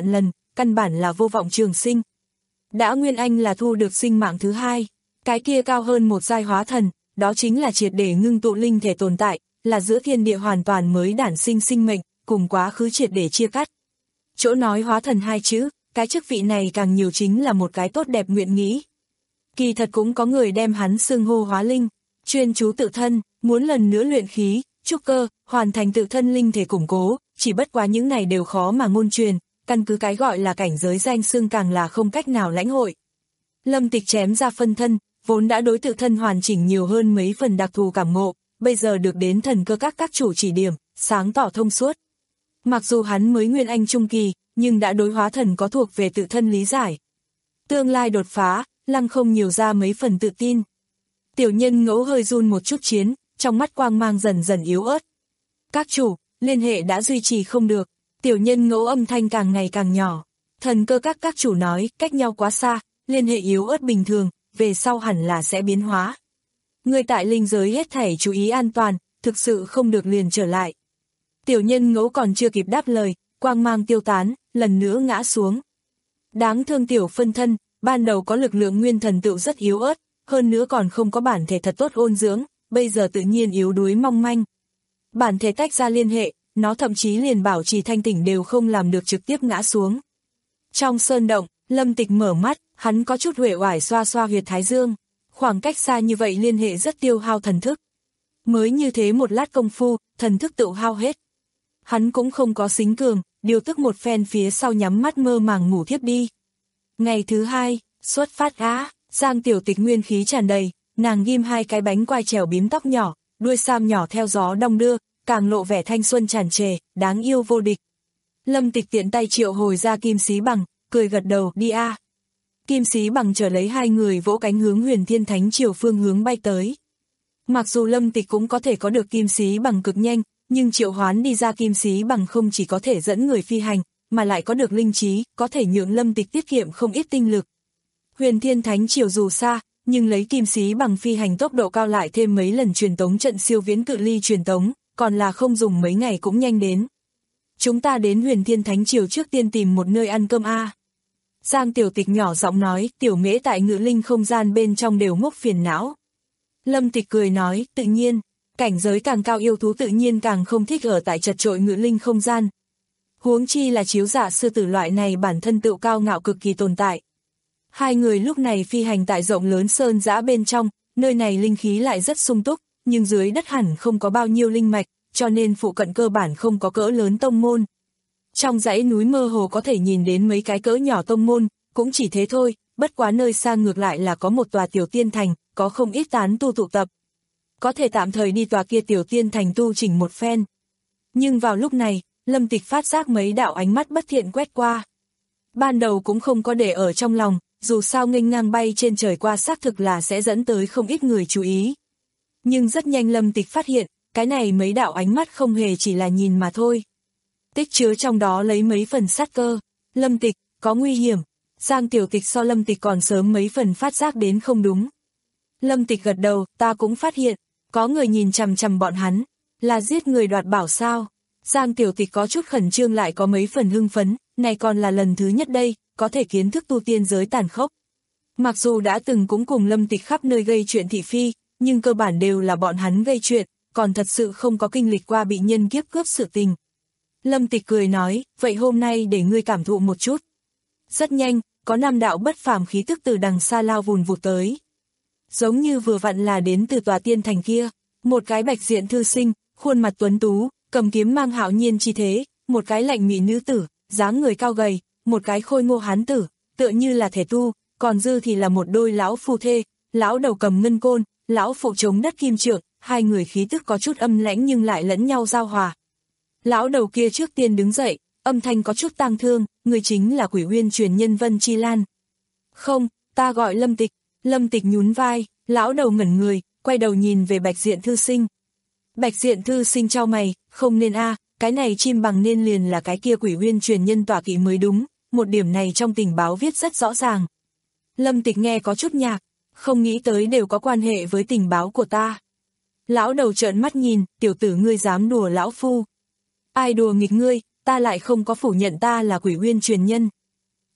căn bản là vô vọng trường sinh. Đã Nguyên Anh là thu được sinh mạng thứ hai, cái kia cao hơn một giai hóa thần, đó chính là triệt để ngưng tụ linh thể tồn tại, là giữa thiên địa hoàn toàn mới đản sinh sinh mệnh, cùng quá khứ triệt để chia cắt. Chỗ nói hóa thần hai chữ, cái chức vị này càng nhiều chính là một cái tốt đẹp nguyện nghĩ. Kỳ thật cũng có người đem hắn xưng hô hóa linh, chuyên chú tự thân, muốn lần nữa luyện khí, trúc cơ, hoàn thành tự thân linh thể củng cố, chỉ bất quá những này đều khó mà ngôn truyền, căn cứ cái gọi là cảnh giới danh xưng càng là không cách nào lãnh hội. Lâm Tịch chém ra phân thân, vốn đã đối tự thân hoàn chỉnh nhiều hơn mấy phần đặc thù cảm ngộ, bây giờ được đến thần cơ các các chủ chỉ điểm, sáng tỏ thông suốt. Mặc dù hắn mới Nguyên Anh trung kỳ, nhưng đã đối hóa thần có thuộc về tự thân lý giải. Tương lai đột phá, lăng không nhiều ra mấy phần tự tin. Tiểu Nhân Ngẫu hơi run một chút chiến, trong mắt quang mang dần dần yếu ớt. Các chủ, liên hệ đã duy trì không được. Tiểu Nhân Ngẫu âm thanh càng ngày càng nhỏ. Thần cơ các các chủ nói, cách nhau quá xa, liên hệ yếu ớt bình thường, về sau hẳn là sẽ biến hóa. Người tại linh giới hết thảy chú ý an toàn, thực sự không được liền trở lại. Tiểu Nhân Ngẫu còn chưa kịp đáp lời, quang mang tiêu tán, lần nữa ngã xuống. Đáng thương tiểu phân thân, ban đầu có lực lượng nguyên thần tựu rất yếu ớt, hơn nữa còn không có bản thể thật tốt ôn dưỡng, bây giờ tự nhiên yếu đuối mong manh. Bản thể tách ra liên hệ, nó thậm chí liền bảo trì thanh tỉnh đều không làm được trực tiếp ngã xuống. Trong sơn động, Lâm Tịch mở mắt, hắn có chút uể oải xoa xoa huyệt thái dương, khoảng cách xa như vậy liên hệ rất tiêu hao thần thức. Mới như thế một lát công phu, thần thức tự hao hết. Hắn cũng không có xính cường, điều tức một phen phía sau nhắm mắt mơ màng ngủ thiếp đi. Ngày thứ hai, xuất phát á, Giang Tiểu Tịch nguyên khí tràn đầy, nàng ghim hai cái bánh quai trèo bím tóc nhỏ, đuôi sam nhỏ theo gió đong đưa, càng lộ vẻ thanh xuân tràn trề, đáng yêu vô địch. Lâm Tịch tiện tay triệu hồi ra Kim Xí Bằng, cười gật đầu, đi a. Kim Xí Bằng chờ lấy hai người vỗ cánh hướng Huyền Thiên Thánh Triều phương hướng bay tới. Mặc dù Lâm Tịch cũng có thể có được Kim Xí Bằng cực nhanh, nhưng triệu hoán đi ra Kim Xí Bằng không chỉ có thể dẫn người phi hành, mà lại có được linh trí, có thể nhượng Lâm Tịch tiết kiệm không ít tinh lực. Huyền Thiên Thánh Triều dù xa, nhưng lấy Kim Xí Bằng phi hành tốc độ cao lại thêm mấy lần truyền tống trận siêu viễn cự ly truyền tống, còn là không dùng mấy ngày cũng nhanh đến. Chúng ta đến Huyền Thiên Thánh Triều trước tiên tìm một nơi ăn cơm a. Giang Tiểu Tịch nhỏ giọng nói, Tiểu Mễ tại ngự linh không gian bên trong đều ngốc phiền não. Lâm Tịch cười nói, tự nhiên, cảnh giới càng cao yêu thú tự nhiên càng không thích ở tại chật trội ngự linh không gian. Huống chi là chiếu dạ sư tử loại này bản thân tự cao ngạo cực kỳ tồn tại. Hai người lúc này phi hành tại rộng lớn sơn dã bên trong, nơi này linh khí lại rất sung túc, nhưng dưới đất hẳn không có bao nhiêu linh mạch, cho nên phụ cận cơ bản không có cỡ lớn tông môn. Trong dãy núi mơ hồ có thể nhìn đến mấy cái cỡ nhỏ tông môn, cũng chỉ thế thôi, bất quá nơi xa ngược lại là có một tòa tiểu tiên thành, có không ít tán tu tụ tập. Có thể tạm thời đi tòa kia tiểu tiên thành tu chỉnh một phen. Nhưng vào lúc này, Lâm Tịch phát giác mấy đạo ánh mắt bất thiện quét qua. Ban đầu cũng không có để ở trong lòng, dù sao nghênh ngang bay trên trời qua xác thực là sẽ dẫn tới không ít người chú ý. Nhưng rất nhanh Lâm Tịch phát hiện, cái này mấy đạo ánh mắt không hề chỉ là nhìn mà thôi. Tích chứa trong đó lấy mấy phần sát cơ. Lâm Tịch, có nguy hiểm. Giang Tiểu Tịch so Lâm Tịch còn sớm mấy phần phát giác đến không đúng. Lâm Tịch gật đầu, ta cũng phát hiện, có người nhìn chằm chằm bọn hắn, là giết người đoạt bảo sao. Giang Tiểu Tịch có chút khẩn trương lại có mấy phần hưng phấn, này còn là lần thứ nhất đây, có thể kiến thức tu tiên giới tàn khốc. Mặc dù đã từng cũng cùng Lâm Tịch khắp nơi gây chuyện thị phi, nhưng cơ bản đều là bọn hắn gây chuyện, còn thật sự không có kinh lịch qua bị nhân kiếp cướp sự tình. Lâm Tịch cười nói, vậy hôm nay để ngươi cảm thụ một chút. Rất nhanh, có năm đạo bất phàm khí tức từ đằng xa lao vùn vụt tới. Giống như vừa vặn là đến từ tòa tiên thành kia, một cái bạch diện thư sinh, khuôn mặt tuấn tú, cầm kiếm mang hạo nhiên chi thế, một cái lạnh mị nữ tử, dáng người cao gầy, một cái khôi ngô hán tử, tựa như là thể tu, còn dư thì là một đôi lão phu thê, lão đầu cầm ngân côn, lão phụ chống đất kim trượng, hai người khí tức có chút âm lãnh nhưng lại lẫn nhau giao hòa. Lão đầu kia trước tiên đứng dậy, âm thanh có chút tang thương, người chính là Quỷ Uyên truyền nhân Vân Chi Lan. Không, ta gọi Lâm Tịch. Lâm Tịch nhún vai, lão đầu ngẩn người, quay đầu nhìn về Bạch Diện thư sinh. Bạch Diện thư sinh chau mày, không nên a, cái này chim bằng nên liền là cái kia Quỷ Uyên truyền nhân tọa kỵ mới đúng, một điểm này trong tình báo viết rất rõ ràng. Lâm Tịch nghe có chút nhạc, không nghĩ tới đều có quan hệ với tình báo của ta. Lão đầu trợn mắt nhìn, tiểu tử ngươi dám đùa lão phu. Ai đùa nghịch ngươi, ta lại không có phủ nhận ta là Quỷ Uyên truyền nhân.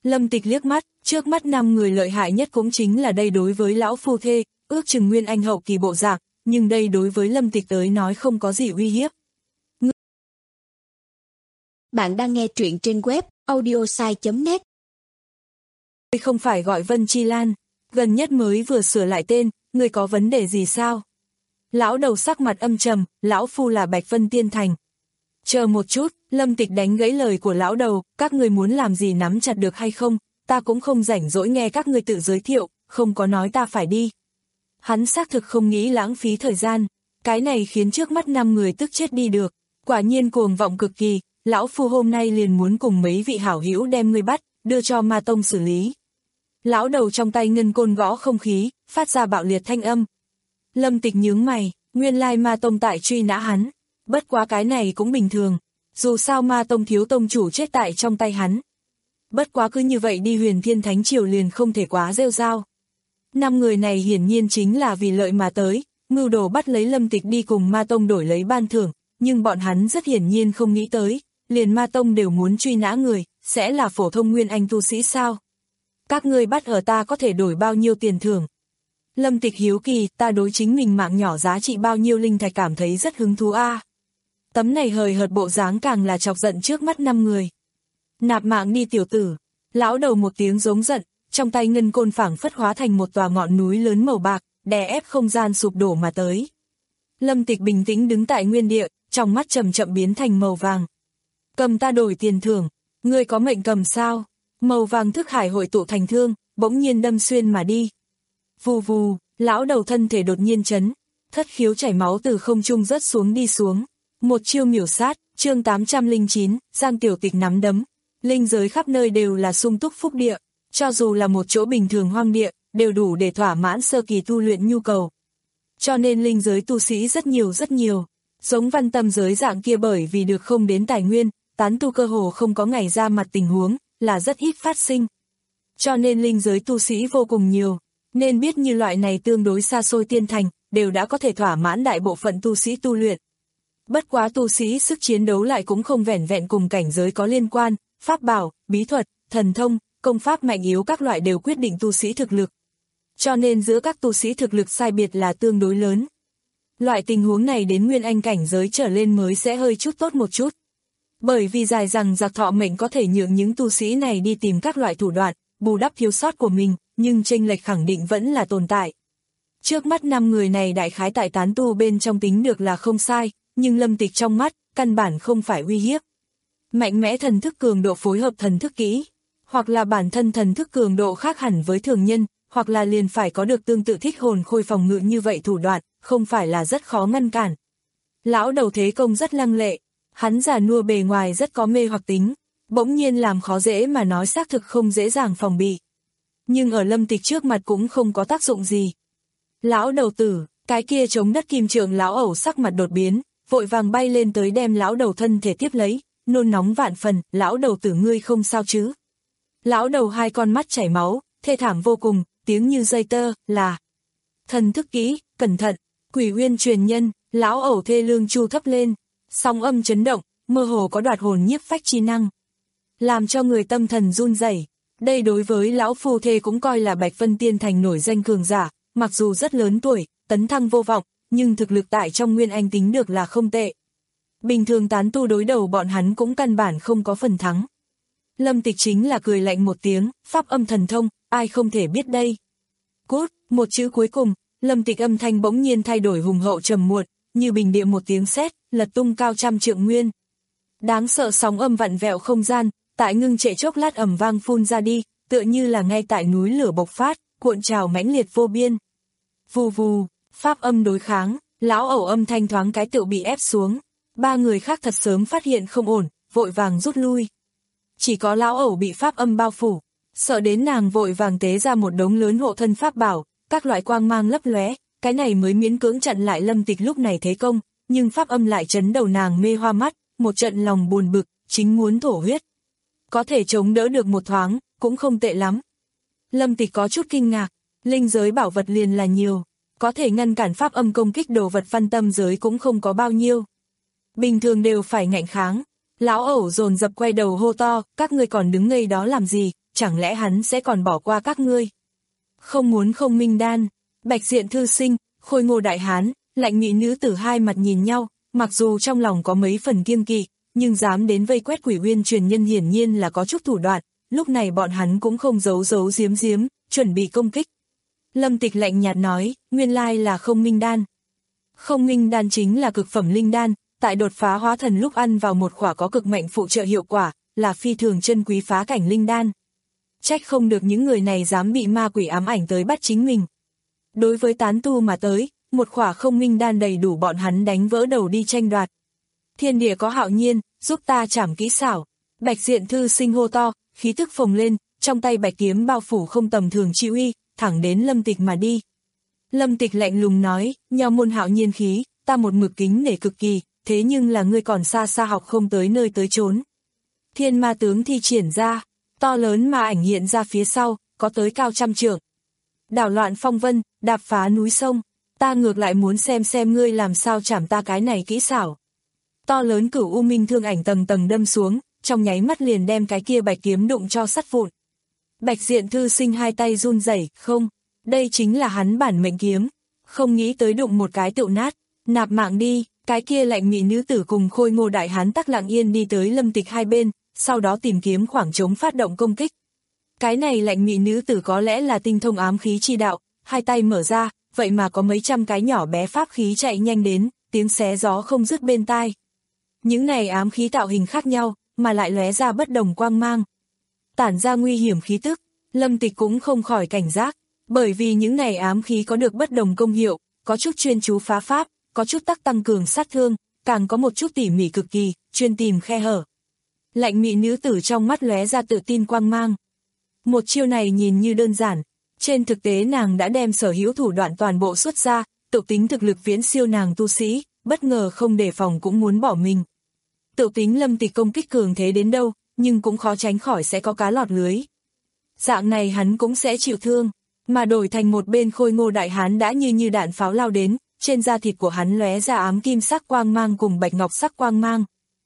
Lâm Tịch liếc mắt, trước mắt năm người lợi hại nhất cũng chính là đây đối với lão phu thê, ước chừng nguyên anh hậu kỳ bộ dạng, nhưng đây đối với Lâm Tịch tới nói không có gì uy hiếp. Ng Bạn đang nghe truyện trên web audiosai chấm net. Không phải gọi Vân Chi Lan, gần nhất mới vừa sửa lại tên, người có vấn đề gì sao? Lão đầu sắc mặt âm trầm, lão phu là Bạch Vân Tiên Thành. Chờ một chút, Lâm Tịch đánh gãy lời của lão đầu, các người muốn làm gì nắm chặt được hay không, ta cũng không rảnh rỗi nghe các người tự giới thiệu, không có nói ta phải đi. Hắn xác thực không nghĩ lãng phí thời gian, cái này khiến trước mắt năm người tức chết đi được, quả nhiên cuồng vọng cực kỳ, lão phu hôm nay liền muốn cùng mấy vị hảo hữu đem ngươi bắt, đưa cho ma tông xử lý. Lão đầu trong tay ngân côn gõ không khí, phát ra bạo liệt thanh âm. Lâm Tịch nhướng mày, nguyên lai ma tông tại truy nã hắn, bất quá cái này cũng bình thường, dù sao ma tông thiếu tông chủ chết tại trong tay hắn. Bất quá cứ như vậy đi Huyền Thiên Thánh Triều liền không thể quá rêu rao. Năm người này hiển nhiên chính là vì lợi mà tới, mưu đồ bắt lấy Lâm Tịch đi cùng ma tông đổi lấy ban thưởng, nhưng bọn hắn rất hiển nhiên không nghĩ tới, liền ma tông đều muốn truy nã người, sẽ là phổ thông nguyên anh tu sĩ sao? Các ngươi bắt ở ta có thể đổi bao nhiêu tiền thưởng? Lâm Tịch hiếu kỳ, ta đối chính mình mạng nhỏ giá trị bao nhiêu linh thạch cảm thấy rất hứng thú a. À. Tấm này hời hợt bộ dáng càng là chọc giận trước mắt năm người. Nạp mạng đi tiểu tử, lão đầu một tiếng giống giận, trong tay ngân côn phảng phất hóa thành một tòa ngọn núi lớn màu bạc, đè ép không gian sụp đổ mà tới. Lâm Tịch bình tĩnh đứng tại nguyên địa, trong mắt chậm chậm biến thành màu vàng. Cầm ta đổi tiền thưởng, ngươi có mệnh cầm sao? Màu vàng thức hải hội tụ thành thương, bỗng nhiên đâm xuyên mà đi. Vù vù, lão đầu thân thể đột nhiên chấn, thất khiếu chảy máu từ không trung rớt xuống đi xuống. Một chiêu miểu sát, chương tám trăm lẻ chín, Giang Tiểu Tịch nắm đấm. Linh giới khắp nơi đều là sung túc phúc địa, cho dù là một chỗ bình thường hoang địa, đều đủ để thỏa mãn sơ kỳ tu luyện nhu cầu. Cho nên linh giới tu sĩ rất nhiều rất nhiều, giống Văn Tâm giới dạng kia bởi vì được không đến tài nguyên, tán tu cơ hồ không có ngày ra mặt tình huống, là rất ít phát sinh. Cho nên linh giới tu sĩ vô cùng nhiều, nên biết như loại này tương đối xa xôi tiên thành, đều đã có thể thỏa mãn đại bộ phận tu sĩ tu luyện. Bất quá tu sĩ sức chiến đấu lại cũng không vẻn vẹn cùng cảnh giới có liên quan, pháp bảo, bí thuật, thần thông, công pháp mạnh yếu các loại đều quyết định tu sĩ thực lực. Cho nên giữa các tu sĩ thực lực sai biệt là tương đối lớn. Loại tình huống này đến nguyên anh cảnh giới trở lên mới sẽ hơi chút tốt một chút. Bởi vì dài rằng giặc thọ mệnh có thể nhượng những tu sĩ này đi tìm các loại thủ đoạn, bù đắp thiếu sót của mình, nhưng chênh lệch khẳng định vẫn là tồn tại. Trước mắt năm người này đại khái tại tán tu bên trong tính được là không sai, nhưng Lâm Tịch trong mắt, căn bản không phải uy hiếp. Mạnh mẽ thần thức cường độ phối hợp thần thức kỹ, hoặc là bản thân thần thức cường độ khác hẳn với thường nhân, hoặc là liền phải có được tương tự thích hồn khôi phòng ngự như vậy thủ đoạn, không phải là rất khó ngăn cản. Lão đầu thế công rất lăng lệ, hắn già nua bề ngoài rất có mê hoặc tính, bỗng nhiên làm khó dễ mà nói xác thực không dễ dàng phòng bị. Nhưng ở Lâm Tịch trước mặt cũng không có tác dụng gì. Lão đầu tử, cái kia chống đất kim trượng lão ẩu sắc mặt đột biến, vội vàng bay lên tới đem lão đầu thân thể tiếp lấy, nôn nóng vạn phần, lão đầu tử ngươi không sao chứ. Lão đầu hai con mắt chảy máu, thê thảm vô cùng, tiếng như dây tơ, là thần thức kỹ, cẩn thận, Quỷ Uyên truyền nhân, lão ẩu thê lương chu thấp lên, sóng âm chấn động, mơ hồ có đoạt hồn nhiếp phách chi năng, làm cho người tâm thần run rẩy. Đây đối với lão phu thê cũng coi là Bạch Vân Tiên Thành nổi danh cường giả, mặc dù rất lớn tuổi, tấn thăng vô vọng, nhưng thực lực tại trong nguyên anh tính được là không tệ. Bình thường tán tu đối đầu bọn hắn cũng căn bản không có phần thắng. Lâm Tịch chính là cười lạnh một tiếng, pháp âm thần thông, ai không thể biết đây. Cút, một chữ cuối cùng, Lâm Tịch âm thanh bỗng nhiên thay đổi hùng hậu trầm muộn, như bình địa một tiếng sét, lật tung cao trăm trượng nguyên. Đáng sợ sóng âm vặn vẹo không gian, tại ngưng trệ chốc lát ầm vang phun ra đi, tựa như là ngay tại núi lửa bộc phát, cuộn trào mãnh liệt vô biên. Vù vù, pháp âm đối kháng, lão ẩu âm thanh thoáng cái tựu bị ép xuống. Ba người khác thật sớm phát hiện không ổn, vội vàng rút lui. Chỉ có lão ẩu bị pháp âm bao phủ, sợ đến nàng vội vàng tế ra một đống lớn hộ thân pháp bảo, các loại quang mang lấp lóe, cái này mới miễn cưỡng chặn lại Lâm Tịch lúc này thế công, nhưng pháp âm lại chấn đầu nàng mê hoa mắt, một trận lòng buồn bực, chính muốn thổ huyết. Có thể chống đỡ được một thoáng, cũng không tệ lắm. Lâm Tịch có chút kinh ngạc, linh giới bảo vật liền là nhiều, có thể ngăn cản pháp âm công kích đồ vật Văn Tâm giới cũng không có bao nhiêu. Bình thường đều phải ngạnh kháng. Lão ẩu dồn dập quay đầu hô to, các ngươi còn đứng ngây đó làm gì, chẳng lẽ hắn sẽ còn bỏ qua các ngươi? Không muốn không minh đan, Bạch Diện Thư Sinh, Khôi Ngô Đại Hán, Lạnh Mị Nữ Tử hai mặt nhìn nhau, mặc dù trong lòng có mấy phần kiêng kỵ, nhưng dám đến vây quét Quỷ Uyên truyền nhân hiển nhiên là có chút thủ đoạn, lúc này bọn hắn cũng không giấu giấu giếm giếm, chuẩn bị công kích. Lâm Tịch lạnh nhạt nói, nguyên lai là không minh đan. Không minh đan chính là cực phẩm linh đan, tại đột phá hóa thần lúc ăn vào một khỏa có cực mạnh phụ trợ hiệu quả, là phi thường chân quý phá cảnh linh đan. Trách không được những người này dám bị ma quỷ ám ảnh tới bắt chính mình. Đối với tán tu mà tới, một khỏa không minh đan đầy đủ bọn hắn đánh vỡ đầu đi tranh đoạt. Thiên địa có hạo nhiên, giúp ta trảm kỹ xảo. Bạch Diện Thư Sinh hô to, khí tức phồng lên, trong tay bạch kiếm bao phủ không tầm thường chi uy, thẳng đến Lâm Tịch mà đi. Lâm Tịch lạnh lùng nói, nho môn hạo nhiên khí, ta một mực kính nể cực kỳ, thế nhưng là ngươi còn xa xa học không tới nơi tới chốn. Thiên ma tướng thi triển ra, to lớn ma ảnh hiện ra phía sau, có tới cao trăm trượng. Đảo loạn phong vân, đạp phá núi sông, ta ngược lại muốn xem xem ngươi làm sao chảm ta cái này kỹ xảo. To lớn Cửu U Minh thương ảnh tầng tầng đâm xuống, trong nháy mắt liền đem cái kia bạch kiếm đụng cho sắt vụn. Bạch Diện Thư Sinh hai tay run rẩy, không, đây chính là hắn bản mệnh kiếm, không nghĩ tới đụng một cái tựu nát, nạp mạng đi. Cái kia Lạnh Mị Nữ Tử cùng Khôi Ngô Đại Hán tắc lặng yên đi tới Lâm Tịch hai bên, sau đó tìm kiếm khoảng trống phát động công kích. Cái này Lạnh Mị Nữ Tử có lẽ là tinh thông ám khí chi đạo, hai tay mở ra, vậy mà có mấy trăm cái nhỏ bé pháp khí chạy nhanh đến, tiếng xé gió không dứt bên tai. Những này ám khí tạo hình khác nhau, mà lại lóe ra bất đồng quang mang. Tản ra nguy hiểm khí tức, Lâm Tịch cũng không khỏi cảnh giác, bởi vì những này ám khí có được bất đồng công hiệu, có chút chuyên chú phá pháp, có chút tắc tăng cường sát thương, càng có một chút tỉ mỉ cực kỳ, chuyên tìm khe hở. Lạnh Mị Nữ Tử trong mắt lóe ra tự tin quang mang. Một chiêu này nhìn như đơn giản, trên thực tế nàng đã đem sở hữu thủ đoạn toàn bộ xuất ra, tự tính thực lực viễn siêu nàng tu sĩ, bất ngờ không đề phòng cũng muốn bỏ mình. Tự tính Lâm Tịch công kích cường thế đến đâu, nhưng cũng khó tránh khỏi sẽ có cá lọt lưới. Dạng này hắn cũng sẽ chịu thương, mà đổi thành một bên Khôi Ngô Đại Hán đã như như đạn pháo lao đến, trên da thịt của hắn lóe ra ám kim sắc quang mang cùng bạch ngọc sắc quang mang.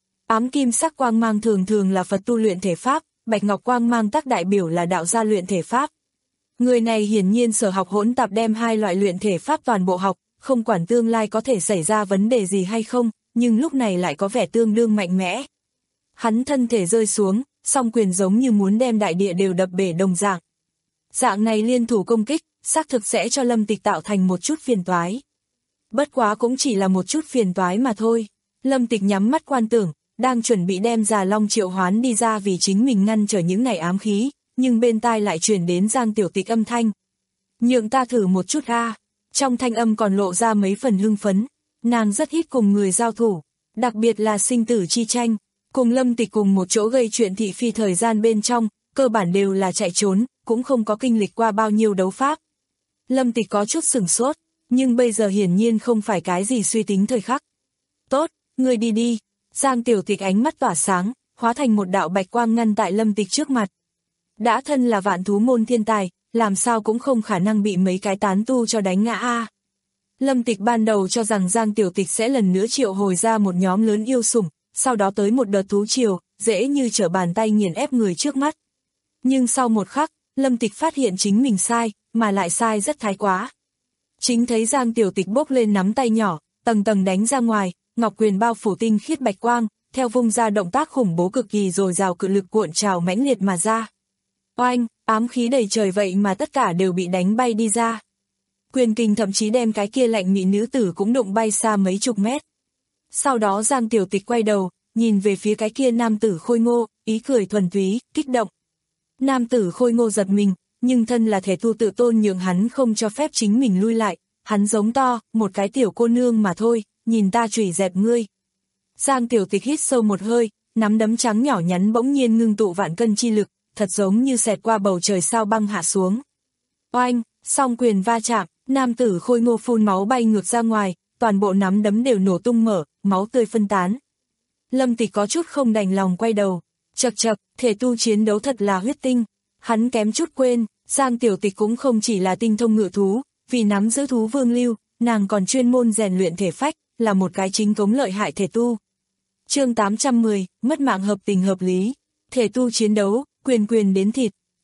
Ám kim sắc quang mang thường thường là Phật tu luyện thể pháp, bạch ngọc quang mang tác đại biểu là đạo gia luyện thể pháp. Người này hiển nhiên sở học hỗn tạp đem hai loại luyện thể pháp toàn bộ học, không quản tương lai có thể xảy ra vấn đề gì hay không, nhưng lúc này lại có vẻ tương đương mạnh mẽ. Hắn thân thể rơi xuống, song quyền giống như muốn đem đại địa đều đập bể đồng dạng. Dạng này liên thủ công kích, xác thực sẽ cho Lâm Tịch tạo thành một chút phiền toái. Bất quá cũng chỉ là một chút phiền toái mà thôi. Lâm Tịch nhắm mắt quan tưởng, đang chuẩn bị đem Già Long triệu hoán đi ra vì chính mình ngăn trở những này ám khí, nhưng bên tai lại truyền đến Giang Tiểu Tịch âm thanh. Nhượng ta thử một chút a. Trong thanh âm còn lộ ra mấy phần hưng phấn, nàng rất ít cùng người giao thủ, đặc biệt là sinh tử chi tranh, cùng Lâm Tịch cùng một chỗ gây chuyện thị phi thời gian bên trong, cơ bản đều là chạy trốn, cũng không có kinh lịch qua bao nhiêu đấu pháp. Lâm Tịch có chút sửng sốt, nhưng bây giờ hiển nhiên không phải cái gì suy tính thời khắc. Tốt, ngươi đi đi. Giang Tiểu Tịch ánh mắt tỏa sáng, hóa thành một đạo bạch quang ngăn tại Lâm Tịch trước mặt. Đã thân là vạn thú môn thiên tài, làm sao cũng không khả năng bị mấy cái tán tu cho đánh ngã a. Lâm Tịch ban đầu cho rằng Giang Tiểu Tịch sẽ lần nữa triệu hồi ra một nhóm lớn yêu sủng, sau đó tới một đợt thú triều, dễ như trở bàn tay nghiền ép người trước mắt. Nhưng sau một khắc, Lâm Tịch phát hiện chính mình sai, mà lại sai rất thái quá. Chính thấy Giang Tiểu Tịch bốc lên nắm tay nhỏ, tầng tầng đánh ra ngoài, ngọc quyền bao phủ tinh khiết bạch quang, theo vung ra động tác khủng bố cực kỳ dồi dào cự lực cuộn trào mãnh liệt mà ra. Oanh, ám khí đầy trời vậy mà tất cả đều bị đánh bay đi ra. Quyền kình thậm chí đem cái kia Lạnh Mị Nữ Tử cũng đụng bay xa mấy chục mét. Sau đó Giang Tiểu Tịch quay đầu, nhìn về phía cái kia nam tử Khôi Ngô, ý cười thuần túy, kích động. Nam tử Khôi Ngô giật mình, nhưng thân là thể tu tự tôn nhường hắn không cho phép chính mình lui lại, hắn giống to, một cái tiểu cô nương mà thôi, nhìn ta chủy dẹp ngươi. Giang Tiểu Tịch hít sâu một hơi, nắm đấm trắng nhỏ nhắn bỗng nhiên ngưng tụ vạn cân chi lực, thật giống như xẹt qua bầu trời sao băng hạ xuống. Oanh, song quyền va chạm, nam tử Khôi Ngô phun máu bay ngược ra ngoài, toàn bộ nắm đấm đều nổ tung mở, máu tươi phân tán. Lâm Tịch có chút không đành lòng quay đầu, chậc chậc, thể tu chiến đấu thật là huyết tinh. Hắn kém chút quên, Giang Tiểu Tịch cũng không chỉ là tinh thông ngự thú, vì nắm giữ thú vương lưu, nàng còn chuyên môn rèn luyện thể phách, là một cái chính cống lợi hại thể tu. Chương tám trăm mười, mất mạng hợp tình hợp lý. Thể tu chiến đấu, quyền quyền đến thịt,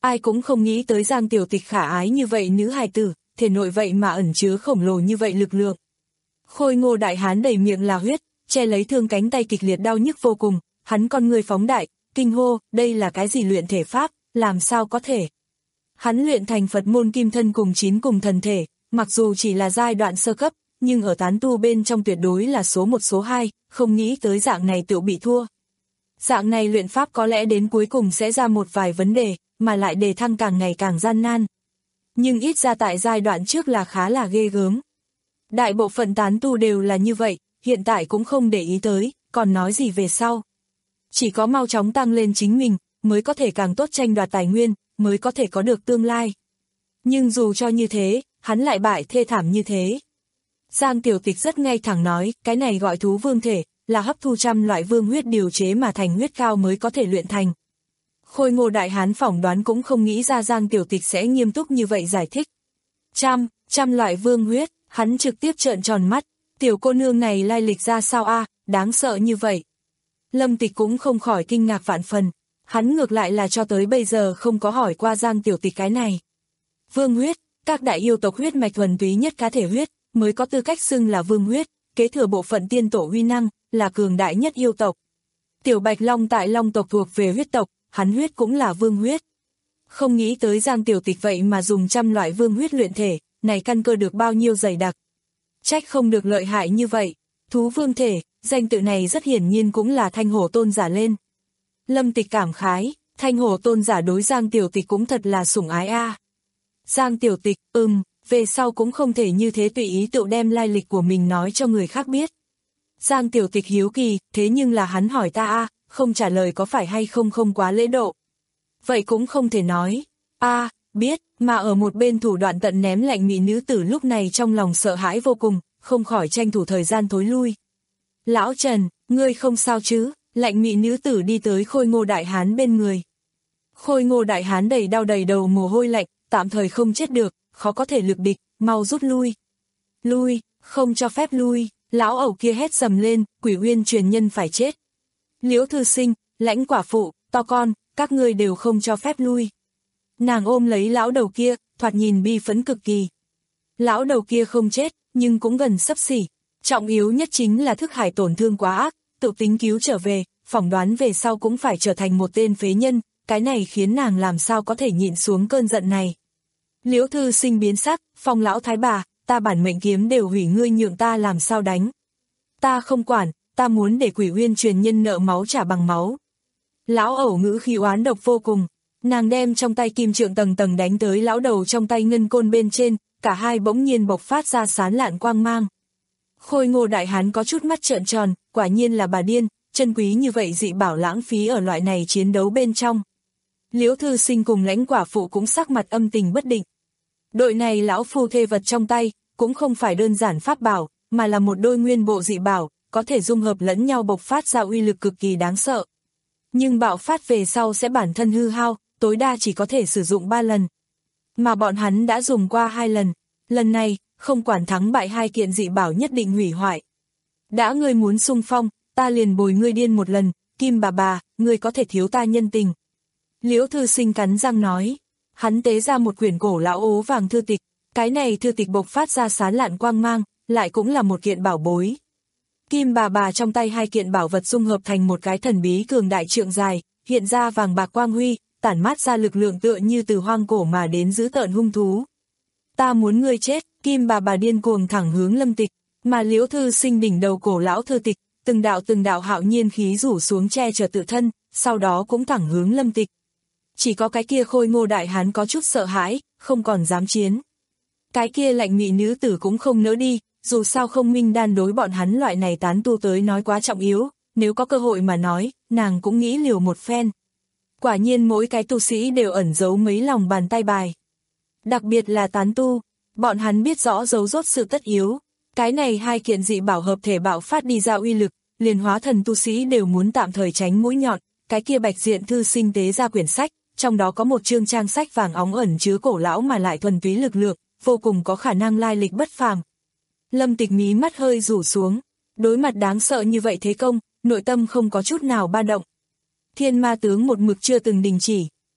Ai cũng không nghĩ tới Giang Tiểu Tịch khả ái như vậy nữ hài tử, thể nội vậy mà ẩn chứa khổng lồ như vậy lực lượng. Khôi Ngô đại hán đầy miệng là huyết, che lấy thương cánh tay kịch liệt đau nhức vô cùng, hắn con người phóng đại, kinh hô, đây là cái gì luyện thể pháp, làm sao có thể. Hắn luyện thành Phật môn kim thân cùng chín cùng thần thể, mặc dù chỉ là giai đoạn sơ cấp, nhưng ở tán tu bên trong tuyệt đối là số một số hai, không nghĩ tới dạng này tự bị thua. Dạng này luyện pháp có lẽ đến cuối cùng sẽ ra một vài vấn đề, mà lại đề thăng càng ngày càng gian nan. Nhưng ít ra tại giai đoạn trước là khá là ghê gớm. Đại bộ phận tán tu đều là như vậy, hiện tại cũng không để ý tới, còn nói gì về sau. Chỉ có mau chóng tăng lên chính mình, mới có thể càng tốt tranh đoạt tài nguyên, mới có thể có được tương lai. Nhưng dù cho như thế, hắn lại bại thê thảm như thế. Giang Tiểu Tịch rất ngay thẳng nói, cái này gọi thú vương thể, là hấp thu trăm loại vương huyết điều chế mà thành huyết cao mới có thể luyện thành. Khôi Ngô đại hán phỏng đoán cũng không nghĩ ra Giang Tiểu Tịch sẽ nghiêm túc như vậy giải thích. Trăm, trăm loại vương huyết, hắn trực tiếp trợn tròn mắt, tiểu cô nương này lai lịch ra sao a, à, đáng sợ như vậy. Lâm Tịch cũng không khỏi kinh ngạc vạn phần, hắn ngược lại là cho tới bây giờ không có hỏi qua Giang Tiểu Tịch cái này. Vương huyết, các đại yêu tộc huyết mạch thuần túy nhất cá thể huyết, mới có tư cách xưng là vương huyết, kế thừa bộ phận tiên tổ huy năng, là cường đại nhất yêu tộc. Tiểu Bạch Long tại Long tộc thuộc về huyết tộc, hắn huyết cũng là vương huyết. Không nghĩ tới Giang Tiểu Tịch vậy mà dùng trăm loại vương huyết luyện thể, này căn cơ được bao nhiêu dày đặc. Trách không được lợi hại như vậy, thú vương thể, danh tự này rất hiển nhiên cũng là Thanh Hổ tôn giả lên. Lâm Tịch cảm khái, Thanh Hổ tôn giả đối Giang Tiểu Tịch cũng thật là sủng ái a. À. Giang Tiểu Tịch, ừm, về sau cũng không thể như thế tùy ý tự đem lai lịch của mình nói cho người khác biết. Giang Tiểu Tịch hiếu kỳ, thế nhưng là hắn hỏi ta a, à, không trả lời có phải hay không không quá lễ độ. Vậy cũng không thể nói, a, à, biết, mà ở một bên thủ đoạn tận ném lạnh mị nữ tử lúc này trong lòng sợ hãi vô cùng, không khỏi tranh thủ thời gian thối lui. Lão Trần, ngươi không sao chứ? Lạnh mị nữ tử đi tới Khôi Ngô đại hán bên người. Khôi Ngô đại hán đầy đau đầy đầu mồ hôi lạnh, tạm thời không chết được, khó có thể lực địch, mau rút lui. Lui, không cho phép lui, lão ẩu kia hét sầm lên, Quỷ Uyên truyền nhân phải chết. Liễu Thư Sinh, Lãnh quả phụ, to con, các ngươi đều không cho phép lui. Nàng ôm lấy lão đầu kia, thoạt nhìn bi phẫn cực kỳ. Lão đầu kia không chết, nhưng cũng gần xấp xỉ. Trọng yếu nhất chính là thức hải tổn thương quá ác, tự tính cứu trở về, phỏng đoán về sau cũng phải trở thành một tên phế nhân, cái này khiến nàng làm sao có thể nhịn xuống cơn giận này. Liễu Thư Sinh biến sắc, Phong lão thái bà, ta bản mệnh kiếm đều hủy ngươi nhượng ta làm sao đánh. Ta không quản, ta muốn để Quỷ Uyên truyền nhân nợ máu trả bằng máu. Lão ẩu ngữ khí oán độc vô cùng, nàng đem trong tay kim trượng tầng tầng đánh tới lão đầu trong tay ngân côn bên trên, cả hai bỗng nhiên bộc phát ra sán lạn quang mang. Khôi Ngô đại hán có chút mắt trợn tròn, quả nhiên là bà điên, chân quý như vậy dị bảo lãng phí ở loại này chiến đấu bên trong. Liễu Thư Sinh cùng Lãnh quả phụ cũng sắc mặt âm tình bất định. Đội này lão phu thê vật trong tay, cũng không phải đơn giản pháp bảo, mà là một đôi nguyên bộ dị bảo, có thể dung hợp lẫn nhau bộc phát ra uy lực cực kỳ đáng sợ. Nhưng bạo phát về sau sẽ bản thân hư hao, tối đa chỉ có thể sử dụng ba lần. Mà bọn hắn đã dùng qua hai lần, lần này, không quản thắng bại hai kiện dị bảo nhất định hủy hoại. Đã ngươi muốn xung phong, ta liền bồi ngươi điên một lần, Kim bà bà, ngươi có thể thiếu ta nhân tình. Liễu Thư Sinh cắn răng nói, hắn tế ra một quyển cổ lão ố vàng thư tịch, cái này thư tịch bộc phát ra sán lạn quang mang, lại cũng là một kiện bảo bối. Kim bà bà trong tay hai kiện bảo vật dung hợp thành một cái thần bí cường đại trượng dài, hiện ra vàng bạc quang huy, tản mát ra lực lượng tựa như từ hoang cổ mà đến dữ tợn hung thú. Ta muốn ngươi chết, Kim bà bà điên cuồng thẳng hướng Lâm Tịch, mà Liễu Thư Sinh đỉnh đầu cổ lão thư tịch, từng đạo từng đạo hạo nhiên khí rủ xuống che chở tự thân, sau đó cũng thẳng hướng Lâm Tịch. Chỉ có cái kia Khôi Ngô đại hán có chút sợ hãi, không còn dám chiến. Cái kia lạnh mị nữ tử cũng không nỡ đi, dù sao không minh đan đối bọn hắn loại này tán tu tới nói quá trọng yếu, nếu có cơ hội mà nói, nàng cũng nghĩ liều một phen. Quả nhiên mỗi cái tu sĩ đều ẩn giấu mấy lòng bàn tay bài. Đặc biệt là tán tu, bọn hắn biết rõ giấu rốt sự tất yếu. Cái này hai kiện dị bảo hợp thể bạo phát đi ra uy lực, liền hóa thần tu sĩ đều muốn tạm thời tránh mũi nhọn. Cái kia Bạch Diện thư sinh tế ra quyển sách, trong đó có một chương trang sách vàng óng ẩn chứa cổ lão mà lại thuần túy lực lượng, vô cùng có khả năng lai lịch bất phàm. Lâm Tịch mí mắt hơi rủ xuống, đối mặt đáng sợ như vậy thế công, nội tâm không có chút nào ba động. Thiên ma tướng một mực chưa từng đình chỉ,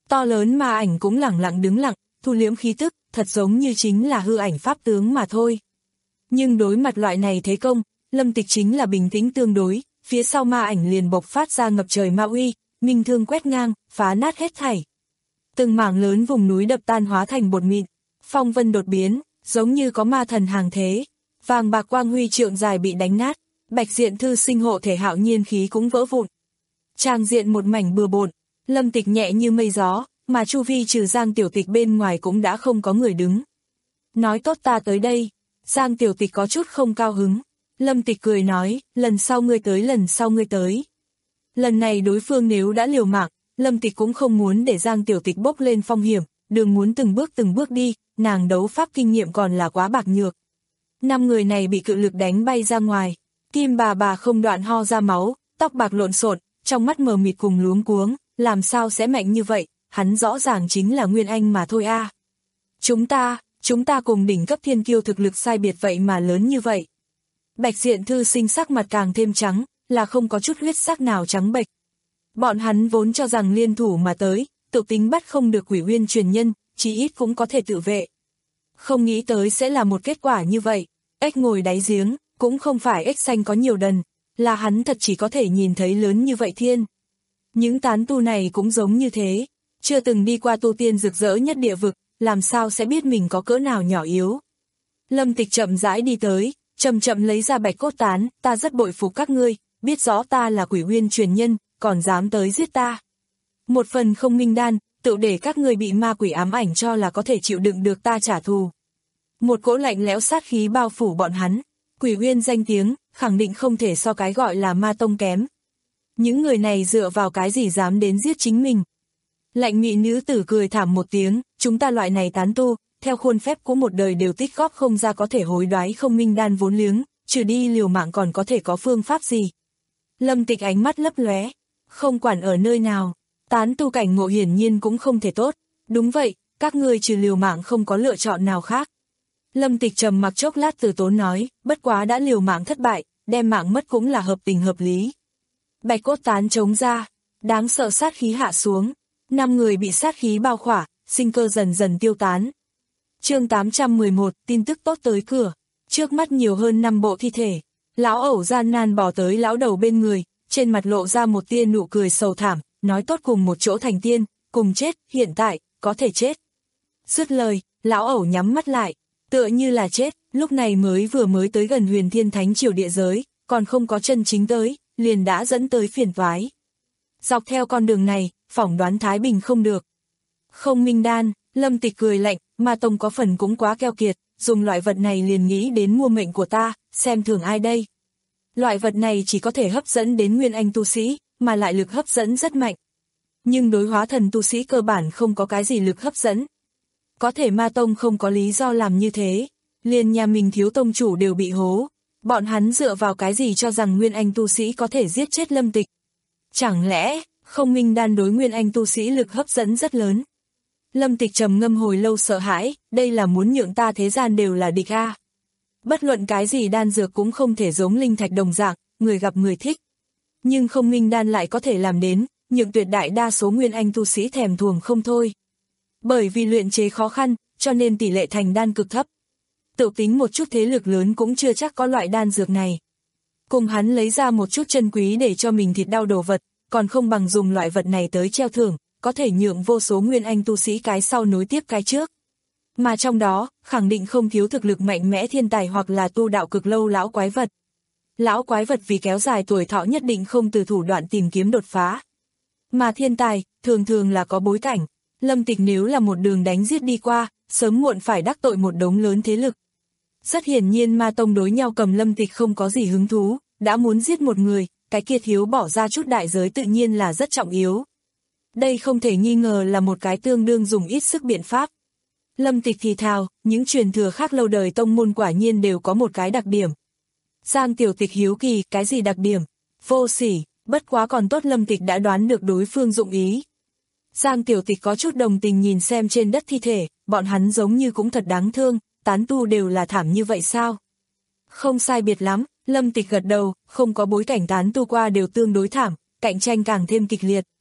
To lớn ma ảnh cũng lẳng lặng đứng lặng, thu liễm khí tức, thật giống như chính là hư ảnh pháp tướng mà thôi. Nhưng đối mặt loại này thế công, Lâm Tịch chính là bình tĩnh tương đối, phía sau ma ảnh liền bộc phát ra ngập trời ma uy, minh thương quét ngang, phá nát hết thảy. Từng mảng lớn vùng núi đập tan hóa thành bột mịn, phong vân đột biến, giống như có ma thần hàng thế. Vàng bạc quang huy trượng dài bị đánh nát, Bạch Diện Thư Sinh hộ thể hạo nhiên khí cũng vỡ vụn. Trang diện một mảnh bừa bộn, Lâm Tịch nhẹ như mây gió, mà chu vi trừ Giang Tiểu Tịch bên ngoài cũng đã không có người đứng. Nói tốt ta tới đây, Giang Tiểu Tịch có chút không cao hứng. Lâm Tịch cười nói, lần sau ngươi tới lần sau ngươi tới. Lần này đối phương nếu đã liều mạng, Lâm Tịch cũng không muốn để Giang Tiểu Tịch bốc lên phong hiểm, đường muốn từng bước từng bước đi, nàng đấu pháp kinh nghiệm còn là quá bạc nhược. Năm người này bị cự lực đánh bay ra ngoài, Kim bà bà không đoạn ho ra máu, tóc bạc lộn xộn, trong mắt mờ mịt cùng luống cuống, làm sao sẽ mạnh như vậy, hắn rõ ràng chính là Nguyên Anh mà thôi a. À. Chúng ta, chúng ta cùng đỉnh cấp thiên kiêu thực lực sai biệt vậy mà lớn như vậy. Bạch Diện Thư Sinh sắc mặt càng thêm trắng, là không có chút huyết sắc nào trắng bệch. Bọn hắn vốn cho rằng liên thủ mà tới, tự tính bắt không được Quỷ Uyên truyền nhân, chí ít cũng có thể tự vệ. Không nghĩ tới sẽ là một kết quả như vậy, ếch ngồi đáy giếng, cũng không phải ếch xanh có nhiều đần, là hắn thật chỉ có thể nhìn thấy lớn như vậy thiên. Những tán tu này cũng giống như thế, chưa từng đi qua tu tiên rực rỡ nhất địa vực, làm sao sẽ biết mình có cỡ nào nhỏ yếu. Lâm Tịch chậm rãi đi tới, chậm chậm lấy ra bạch cốt tán, ta rất bội phục các ngươi, biết rõ ta là Quỷ Uyên truyền nhân, còn dám tới giết ta. Một phần không minh đan, tự để các ngươi bị ma quỷ ám ảnh cho là có thể chịu đựng được ta trả thù. Một cỗ lạnh lẽo sát khí bao phủ bọn hắn, Quỷ Uyên danh tiếng, khẳng định không thể so cái gọi là ma tông kém. Những người này dựa vào cái gì dám đến giết chính mình. Lạnh mị nữ tử cười thảm một tiếng, chúng ta loại này tán tu, theo khuôn phép của một đời đều tích góp không ra có thể hối đoái không minh đan vốn liếng, trừ đi liều mạng còn có thể có phương pháp gì. Lâm Tịch ánh mắt lấp lóe, không quản ở nơi nào, tán tu cảnh ngộ hiển nhiên cũng không thể tốt, đúng vậy, các ngươi trừ liều mạng không có lựa chọn nào khác. Lâm Tịch trầm mặc chốc lát từ tốn nói, bất quá đã liều mạng thất bại, đem mạng mất cũng là hợp tình hợp lý. Bạch cốt tán chống ra, đáng sợ sát khí hạ xuống, năm người bị sát khí bao khỏa, sinh cơ dần dần tiêu tán. Chương tám trăm mười một, tin tức tốt tới cửa, trước mắt nhiều hơn năm bộ thi thể, lão ẩu gian nan bò tới lão đầu bên người, trên mặt lộ ra một tia nụ cười sầu thảm, nói tốt cùng một chỗ thành tiên, cùng chết, hiện tại, có thể chết. Dứt lời, lão ẩu nhắm mắt lại, tựa như là chết, lúc này mới vừa mới tới gần Huyền Thiên Thánh Triều địa giới, còn không có chân chính tới, liền đã dẫn tới phiền toái. Dọc theo con đường này, phỏng đoán Thái Bình không được. Không minh đan, Lâm Tịch cười lạnh, ma tông có phần cũng quá keo kiệt, dùng loại vật này liền nghĩ đến mua mệnh của ta, xem thường ai đây. Loại vật này chỉ có thể hấp dẫn đến Nguyên Anh tu sĩ, mà lại lực hấp dẫn rất mạnh. Nhưng đối hóa thần tu sĩ cơ bản không có cái gì lực hấp dẫn. Có thể ma tông không có lý do làm như thế, liền nhà mình thiếu tông chủ đều bị hố. Bọn hắn dựa vào cái gì cho rằng Nguyên Anh tu sĩ có thể giết chết Lâm Tịch? Chẳng lẽ, không minh đan đối Nguyên Anh tu sĩ lực hấp dẫn rất lớn? Lâm Tịch trầm ngâm hồi lâu sợ hãi, đây là muốn nhượng ta thế gian đều là địch a. Bất luận cái gì đan dược cũng không thể giống linh thạch đồng dạng, người gặp người thích. Nhưng không minh đan lại có thể làm đến, nhượng tuyệt đại đa số Nguyên Anh tu sĩ thèm thuồng không thôi. Bởi vì luyện chế khó khăn, cho nên tỷ lệ thành đan cực thấp. Tự tính một chút thế lực lớn cũng chưa chắc có loại đan dược này. Cùng hắn lấy ra một chút chân quý để cho mình thịt đau đồ vật, còn không bằng dùng loại vật này tới treo thưởng, có thể nhượng vô số Nguyên Anh tu sĩ cái sau nối tiếp cái trước. Mà trong đó, khẳng định không thiếu thực lực mạnh mẽ thiên tài hoặc là tu đạo cực lâu lão quái vật. Lão quái vật vì kéo dài tuổi thọ nhất định không từ thủ đoạn tìm kiếm đột phá. Mà thiên tài, thường thường là có bối cảnh. Lâm Tịch nếu là một đường đánh giết đi qua, sớm muộn phải đắc tội một đống lớn thế lực. Rất hiển nhiên ma tông đối nhau cầm Lâm Tịch không có gì hứng thú, đã muốn giết một người, cái kia thiếu bỏ ra chút đại giới tự nhiên là rất trọng yếu. Đây không thể nghi ngờ là một cái tương đương dùng ít sức biện pháp. Lâm Tịch thì thào, những truyền thừa khác lâu đời tông môn quả nhiên đều có một cái đặc điểm. Giang Tiểu Tịch hiếu kỳ, cái gì đặc điểm? Vô sỉ, bất quá còn tốt Lâm Tịch đã đoán được đối phương dụng ý. Giang Tiểu Tịch có chút đồng tình nhìn xem trên đất thi thể, bọn hắn giống như cũng thật đáng thương, tán tu đều là thảm như vậy sao? Không sai biệt lắm, Lâm Tịch gật đầu, không có bối cảnh tán tu qua đều tương đối thảm, cạnh tranh càng thêm kịch liệt.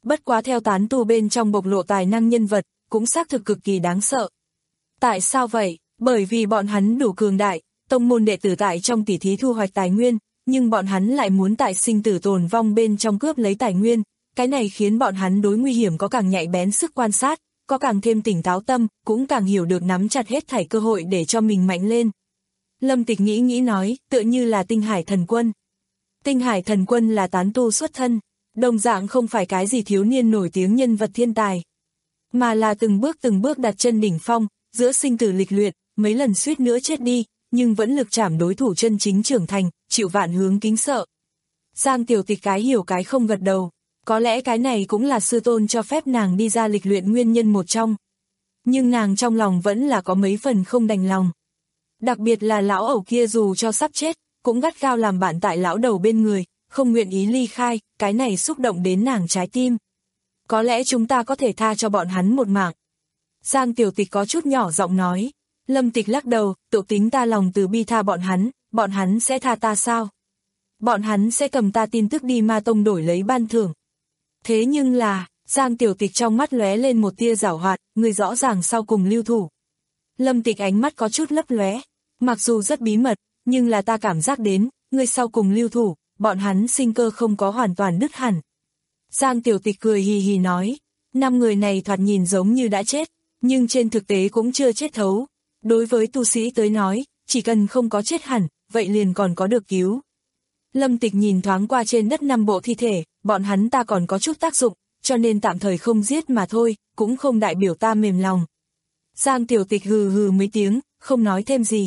Bất quá theo tán tu bên trong bộc lộ tài năng nhân vật, cũng xác thực cực kỳ đáng sợ. Tại sao vậy? Bởi vì bọn hắn đủ cường đại, tông môn đệ tử tại trong tỉ thí thu hoạch tài nguyên, nhưng bọn hắn lại muốn tại sinh tử tồn vong bên trong cướp lấy tài nguyên, cái này khiến bọn hắn đối nguy hiểm có càng nhạy bén sức quan sát, có càng thêm tỉnh táo tâm, cũng càng hiểu được nắm chặt hết thảy cơ hội để cho mình mạnh lên. Lâm Tịch nghĩ nghĩ nói, tựa như là Tinh Hải Thần Quân. Tinh Hải Thần Quân là tán tu xuất thân, đồng dạng không phải cái gì thiếu niên nổi tiếng nhân vật thiên tài, mà là từng bước từng bước đặt chân đỉnh phong, giữa sinh tử lịch luyện, mấy lần suýt nữa chết đi, nhưng vẫn lực chạm đối thủ chân chính trưởng thành, chịu vạn hướng kính sợ. Giang Tiểu Tịch cái hiểu cái không gật đầu, có lẽ cái này cũng là sư tôn cho phép nàng đi ra lịch luyện nguyên nhân một trong. Nhưng nàng trong lòng vẫn là có mấy phần không đành lòng. Đặc biệt là lão ẩu kia dù cho sắp chết, cũng gắt gao làm bạn tại lão đầu bên người, không nguyện ý ly khai, cái này xúc động đến nàng trái tim. Có lẽ chúng ta có thể tha cho bọn hắn một mạng. Giang Tiểu Tịch có chút nhỏ giọng nói. Lâm Tịch lắc đầu, tự tính ta lòng từ bi tha bọn hắn, bọn hắn sẽ tha ta sao? Bọn hắn sẽ cầm ta tin tức đi Ma Tông đổi lấy ban thưởng. Thế nhưng là, Giang Tiểu Tịch trong mắt lóe lên một tia giảo hoạt, người rõ ràng sau cùng lưu thủ. Lâm Tịch ánh mắt có chút lấp lóe, mặc dù rất bí mật, nhưng là ta cảm giác đến, người sau cùng lưu thủ, bọn hắn sinh cơ không có hoàn toàn đứt hẳn. Giang Tiểu Tịch cười hì hì nói, năm người này thoạt nhìn giống như đã chết, nhưng trên thực tế cũng chưa chết thấu. Đối với tu sĩ tới nói, chỉ cần không có chết hẳn, vậy liền còn có được cứu. Lâm Tịch nhìn thoáng qua trên đất năm bộ thi thể, bọn hắn ta còn có chút tác dụng, cho nên tạm thời không giết mà thôi, cũng không đại biểu ta mềm lòng. Giang Tiểu Tịch hừ hừ mấy tiếng, không nói thêm gì.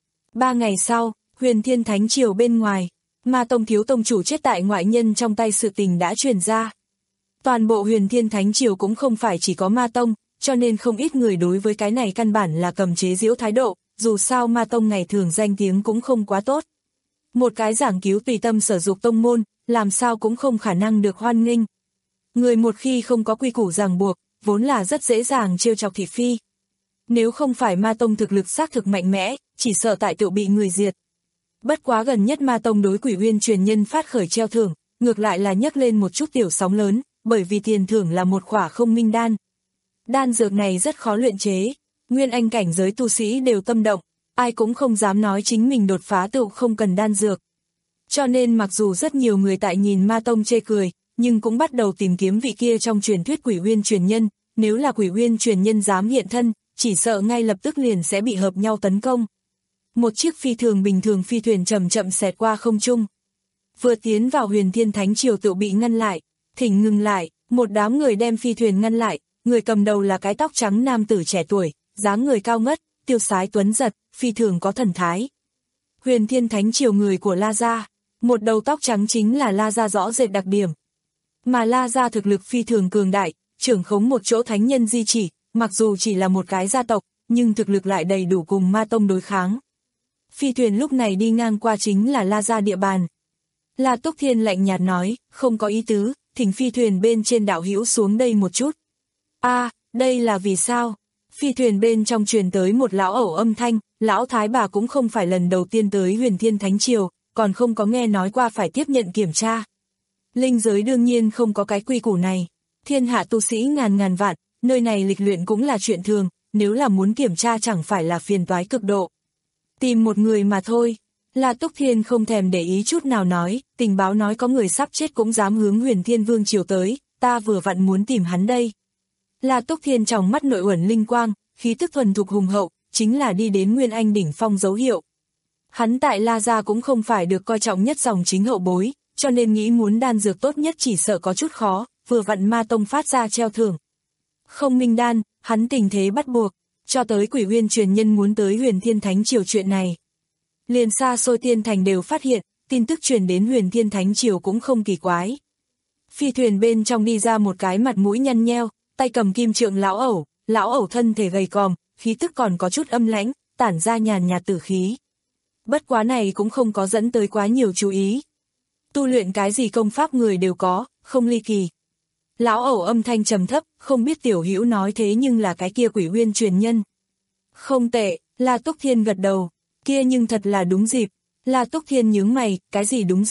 Ba ngày sau, Huyền Thiên Thánh Triều bên ngoài, Ma Tông thiếu tông chủ chết tại ngoại nhân trong tay sự tình đã truyền ra. Toàn bộ Huyền Thiên Thánh Triều cũng không phải chỉ có Ma Tông, cho nên không ít người đối với cái này căn bản là cầm chế giễu thái độ, dù sao Ma Tông ngày thường danh tiếng cũng không quá tốt. Một cái giảng cứu tùy tâm sở dục tông môn, làm sao cũng không khả năng được hoan nghênh. Người một khi không có quy củ ràng buộc, vốn là rất dễ dàng trêu chọc thị phi. Nếu không phải Ma Tông thực lực xác thực mạnh mẽ, chỉ sợ tại tự bị người diệt. Bất quá gần nhất Ma Tông đối Quỷ Uyên truyền nhân phát khởi treo thưởng, ngược lại là nhấc lên một chút tiểu sóng lớn, bởi vì tiền thưởng là một khỏa không minh đan. Đan dược này rất khó luyện chế, nguyên anh cảnh giới tu sĩ đều tâm động, ai cũng không dám nói chính mình đột phá tựu không cần đan dược. Cho nên mặc dù rất nhiều người tại nhìn Ma Tông chê cười, nhưng cũng bắt đầu tìm kiếm vị kia trong truyền thuyết Quỷ Uyên truyền nhân, nếu là Quỷ Uyên truyền nhân dám hiện thân, chỉ sợ ngay lập tức liền sẽ bị hợp nhau tấn công. Một chiếc phi thường bình thường phi thuyền chậm chậm xẹt qua không trung. Vừa tiến vào Huyền Thiên Thánh Triều tự bị ngăn lại, thỉnh ngừng lại, một đám người đem phi thuyền ngăn lại, người cầm đầu là cái tóc trắng nam tử trẻ tuổi, dáng người cao ngất, tiêu sái tuấn giật, phi thường có thần thái. Huyền Thiên Thánh Triều người của La Gia, một đầu tóc trắng chính là La Gia rõ rệt đặc điểm. Mà La Gia thực lực phi thường cường đại, trưởng khống một chỗ thánh nhân di chỉ, mặc dù chỉ là một cái gia tộc, nhưng thực lực lại đầy đủ cùng Ma Tông đối kháng. Phi thuyền lúc này đi ngang qua chính là La Gia địa bàn. La Túc Thiên lạnh nhạt nói, không có ý tứ, thỉnh phi thuyền bên trên đạo hữu xuống đây một chút. A, à, đây là vì sao? Phi thuyền bên trong truyền tới một lão ẩu âm thanh, lão thái bà cũng không phải lần đầu tiên tới Huyền Thiên Thánh Triều, còn không có nghe nói qua phải tiếp nhận kiểm tra. Linh giới đương nhiên không có cái quy củ này. Thiên hạ tu sĩ ngàn ngàn vạn, nơi này lịch luyện cũng là chuyện thường, nếu là muốn kiểm tra chẳng phải là phiền toái cực độ. Tìm một người mà thôi. La Túc Thiên không thèm để ý chút nào nói, tình báo nói có người sắp chết cũng dám hướng Huyền Thiên Vương Triều tới, ta vừa vặn muốn tìm hắn đây. La Túc Thiên trong mắt nội uẩn linh quang, khí tức thuần thục hùng hậu, chính là đi đến Nguyên Anh đỉnh phong dấu hiệu. Hắn tại La Gia cũng không phải được coi trọng nhất dòng chính hậu bối, cho nên nghĩ muốn đan dược tốt nhất chỉ sợ có chút khó, vừa vặn Ma Tông phát ra treo thưởng. Không minh đan, hắn tình thế bắt buộc, cho tới Quỷ Uyên truyền nhân muốn tới Huyền Thiên Thánh Triều chuyện này. Liền xa xôi Tiên Thành đều phát hiện, tin tức truyền đến Huyền Thiên Thánh Triều cũng không kỳ quái. Phi thuyền bên trong đi ra một cái mặt mũi nhăn nheo, tay cầm kim trượng lão ẩu, lão ẩu thân thể gầy còm, khí tức còn có chút âm lãnh, tản ra nhàn nhạt tử khí. Bất quá này cũng không có dẫn tới quá nhiều chú ý. Tu luyện cái gì công pháp người đều có, không ly kỳ. Lão ẩu âm thanh trầm thấp, không biết tiểu hữu nói thế nhưng là cái kia Quỷ Uyên truyền nhân. Không tệ, La Túc Thiên gật đầu, kia nhưng thật là đúng dịp. La Túc Thiên nhướng mày, cái gì đúng dịp?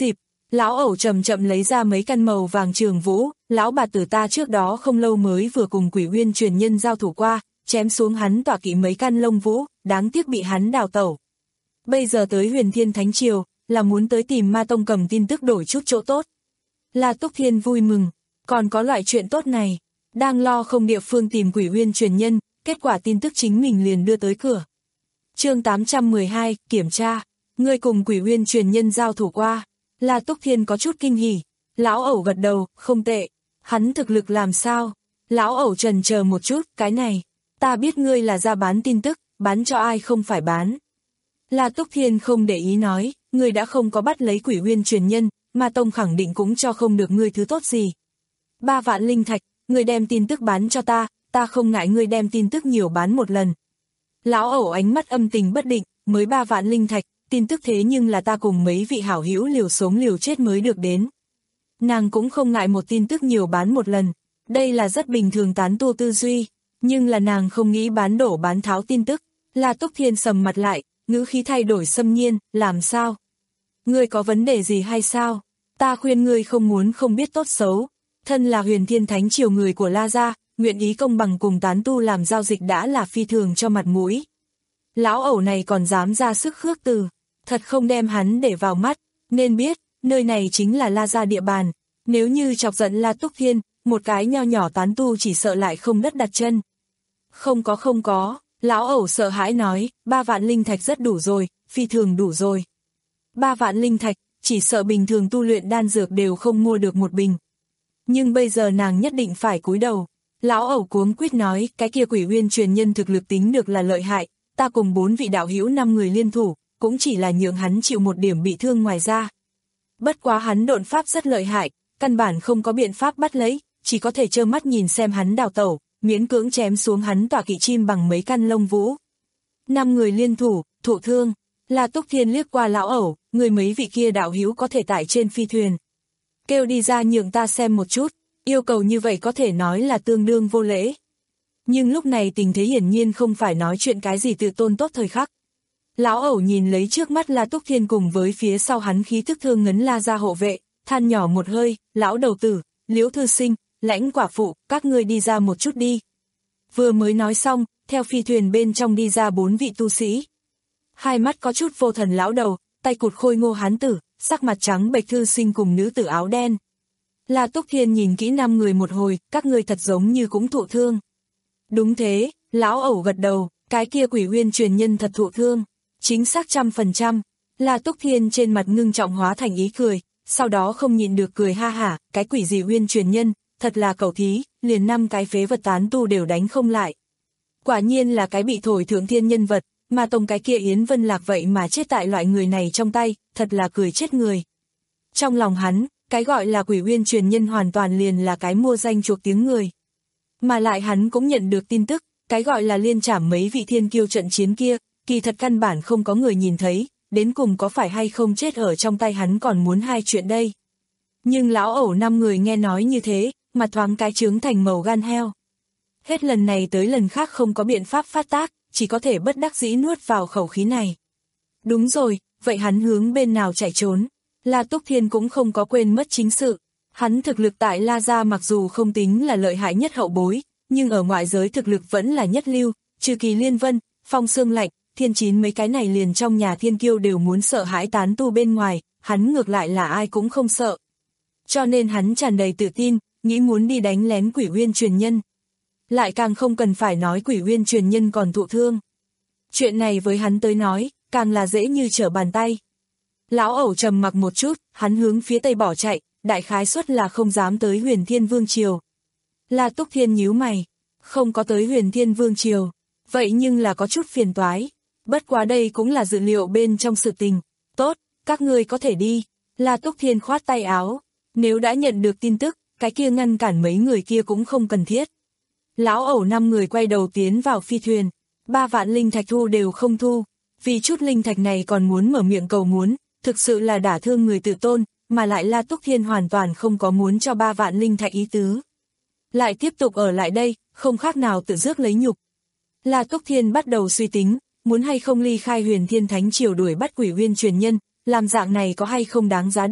Lão ẩu chậm chậm lấy ra mấy căn màu vàng trường vũ, lão bà tử ta trước đó không lâu mới vừa cùng Quỷ Uyên truyền nhân giao thủ qua, chém xuống hắn tọa kỵ mấy căn lông vũ, đáng tiếc bị hắn đào tẩu. Bây giờ tới Huyền Thiên Thánh Triều, là muốn tới tìm Ma Tông cầm tin tức đổi chút chỗ tốt. La Túc Thiên vui mừng, còn có loại chuyện tốt này, đang lo không địa phương tìm Quỷ Uyên truyền nhân, kết quả tin tức chính mình liền đưa tới cửa. Chương tám trăm mười hai, kiểm tra, ngươi cùng Quỷ Uyên truyền nhân giao thủ qua. La Túc Thiên có chút kinh hỉ, lão ẩu gật đầu, không tệ, hắn thực lực làm sao? Lão ẩu trần chờ một chút, cái này, ta biết ngươi là ra bán tin tức, bán cho ai không phải bán. La Túc Thiên không để ý nói, ngươi đã không có bắt lấy Quỷ Uyên truyền nhân, Ma Tông khẳng định cũng cho không được ngươi thứ tốt gì. Ba vạn linh thạch, ngươi đem tin tức bán cho ta, ta không ngại ngươi đem tin tức nhiều bán một lần. Lão ẩu ánh mắt âm tình bất định, mới ba vạn linh thạch, tin tức thế nhưng là ta cùng mấy vị hảo hữu liều sống liều chết mới được đến. Nàng cũng không ngại một tin tức nhiều bán một lần, đây là rất bình thường tán tu tư duy, nhưng là nàng không nghĩ bán đổ bán tháo tin tức. La Túc Thiên sầm mặt lại, ngữ khí thay đổi xâm nhiên, làm sao? Ngươi có vấn đề gì hay sao? Ta khuyên ngươi không muốn không biết tốt xấu, thân là Huyền Thiên Thánh Triều người của La gia, nguyện ý công bằng cùng tán tu làm giao dịch đã là phi thường cho mặt mũi. Lão ẩu này còn dám ra sức khước từ, thật không đem hắn để vào mắt, nên biết, nơi này chính là La gia địa bàn, nếu như chọc giận La Túc Thiên, một cái nho nhỏ tán tu chỉ sợ lại không đất đặt chân. Không có không có, lão ẩu sợ hãi nói, ba vạn linh thạch rất đủ rồi, phi thường đủ rồi. Ba vạn linh thạch, chỉ sợ bình thường tu luyện đan dược đều không mua được một bình. Nhưng bây giờ nàng nhất định phải cúi đầu. Lão ẩu cuống quýt nói, cái kia Quỷ Uyên truyền nhân thực lực tính được là lợi hại, ta cùng bốn vị đạo hữu năm người liên thủ, cũng chỉ là nhượng hắn chịu một điểm bị thương ngoài ra. Bất quá hắn độn pháp rất lợi hại, căn bản không có biện pháp bắt lấy, chỉ có thể trơ mắt nhìn xem hắn đào tẩu, miễn cưỡng chém xuống hắn tọa kỵ chim bằng mấy căn lông vũ. Năm người liên thủ, thụ thương, La Túc Thiên liếc qua lão ẩu, người mấy vị kia đạo hữu có thể tải trên phi thuyền. Kêu đi ra nhượng ta xem một chút, yêu cầu như vậy có thể nói là tương đương vô lễ. Nhưng lúc này tình thế hiển nhiên không phải nói chuyện cái gì tự tôn tốt thời khắc. Lão ẩu nhìn lấy trước mắt La Túc Thiên cùng với phía sau hắn khí thức thương ngấn La gia hộ vệ, than nhỏ một hơi, lão đầu tử, Liễu thư sinh, Lãnh quả phụ, các ngươi đi ra một chút đi. Vừa mới nói xong, theo phi thuyền bên trong đi ra bốn vị tu sĩ. Hai mắt có chút vô thần lão đầu, tay cụt khôi ngô hán tử, sắc mặt trắng bệch thư sinh cùng nữ tử áo đen. La Túc Thiên nhìn kỹ năm người một hồi, các ngươi thật giống như cũng thụ thương. Đúng thế, lão ẩu gật đầu, cái kia Quỷ Uyên truyền nhân thật thụ thương. Chính xác trăm phần trăm. La Túc Thiên trên mặt ngưng trọng hóa thành ý cười, sau đó không nhịn được cười ha hả, cái quỷ gì Uyên truyền nhân, thật là cẩu thí, liền năm cái phế vật tán tu đều đánh không lại. Quả nhiên là cái bị thổi thượng thiên nhân vật, mà tông cái kia Yến Vân Lạc vậy mà chết tại loại người này trong tay, thật là cười chết người. Trong lòng hắn, cái gọi là Quỷ Uyên truyền nhân hoàn toàn liền là cái mua danh chuộc tiếng người. Mà lại hắn cũng nhận được tin tức, cái gọi là liên trảm mấy vị thiên kiêu trận chiến kia, kỳ thật căn bản không có người nhìn thấy, đến cùng có phải hay không chết ở trong tay hắn còn muốn hai chuyện đây. Nhưng lão ẩu năm người nghe nói như thế, mặt thoáng cái trướng thành màu gan heo. Hết lần này tới lần khác không có biện pháp phát tác, chỉ có thể bất đắc dĩ nuốt vào khẩu khí này. Đúng rồi, vậy hắn hướng bên nào chạy trốn? La Túc Thiên cũng không có quên mất chính sự. Hắn thực lực tại La gia mặc dù không tính là lợi hại nhất hậu bối, nhưng ở ngoại giới thực lực vẫn là nhất lưu, trừ Kỳ Liên Vân, Phong Sương Lạnh, Thiên Chín mấy cái này liền trong nhà thiên kiêu đều muốn sợ hãi tán tu bên ngoài, hắn ngược lại là ai cũng không sợ. Cho nên hắn tràn đầy tự tin, nghĩ muốn đi đánh lén Quỷ Uyên truyền nhân. Lại càng không cần phải nói Quỷ Uyên truyền nhân còn thụ thương. Chuyện này với hắn tới nói, càng là dễ như trở bàn tay. Lão ẩu trầm mặc một chút, hắn hướng phía tây bỏ chạy, đại khái suất là không dám tới Huyền Thiên Vương Triều. La Túc Thiên nhíu mày, không có tới Huyền Thiên Vương Triều, vậy nhưng là có chút phiền toái. Bất quá đây cũng là dự liệu bên trong sự tình. Tốt, các ngươi có thể đi. La Túc Thiên khoát tay áo, nếu đã nhận được tin tức, cái kia ngăn cản mấy người kia cũng không cần thiết. Lão ẩu năm người quay đầu tiến vào phi thuyền, ba vạn linh thạch thu đều không thu, vì chút linh thạch này còn muốn mở miệng cầu muốn, thực sự là đả thương người tự tôn, mà lại La Túc Thiên hoàn toàn không có muốn cho ba vạn linh thạch ý tứ. Lại tiếp tục ở lại đây, không khác nào tự rước lấy nhục. La Túc Thiên bắt đầu suy tính, muốn hay không ly khai Huyền Thiên Thánh Triều đuổi bắt Quỷ Uyên truyền nhân, làm dạng này có hay không đáng giá đây,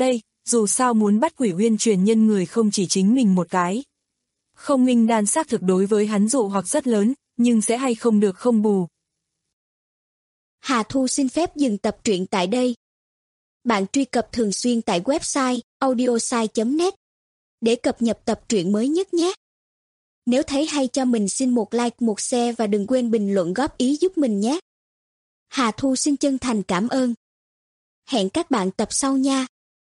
dù sao muốn bắt Quỷ Uyên truyền nhân người không chỉ chính mình một cái. Không minh đan xác thực đối với hắn dụ hoặc rất lớn, nhưng sẽ hay không được không bù. Hà Thu xin phép dừng tập truyện tại đây. Bạn truy cập thường xuyên tại website audiosai chấm net để cập nhật tập truyện mới nhất nhé. Nếu thấy hay cho mình xin một like, một share và đừng quên bình luận góp ý giúp mình nhé. Hà Thu xin chân thành cảm ơn. Hẹn các bạn tập sau nha.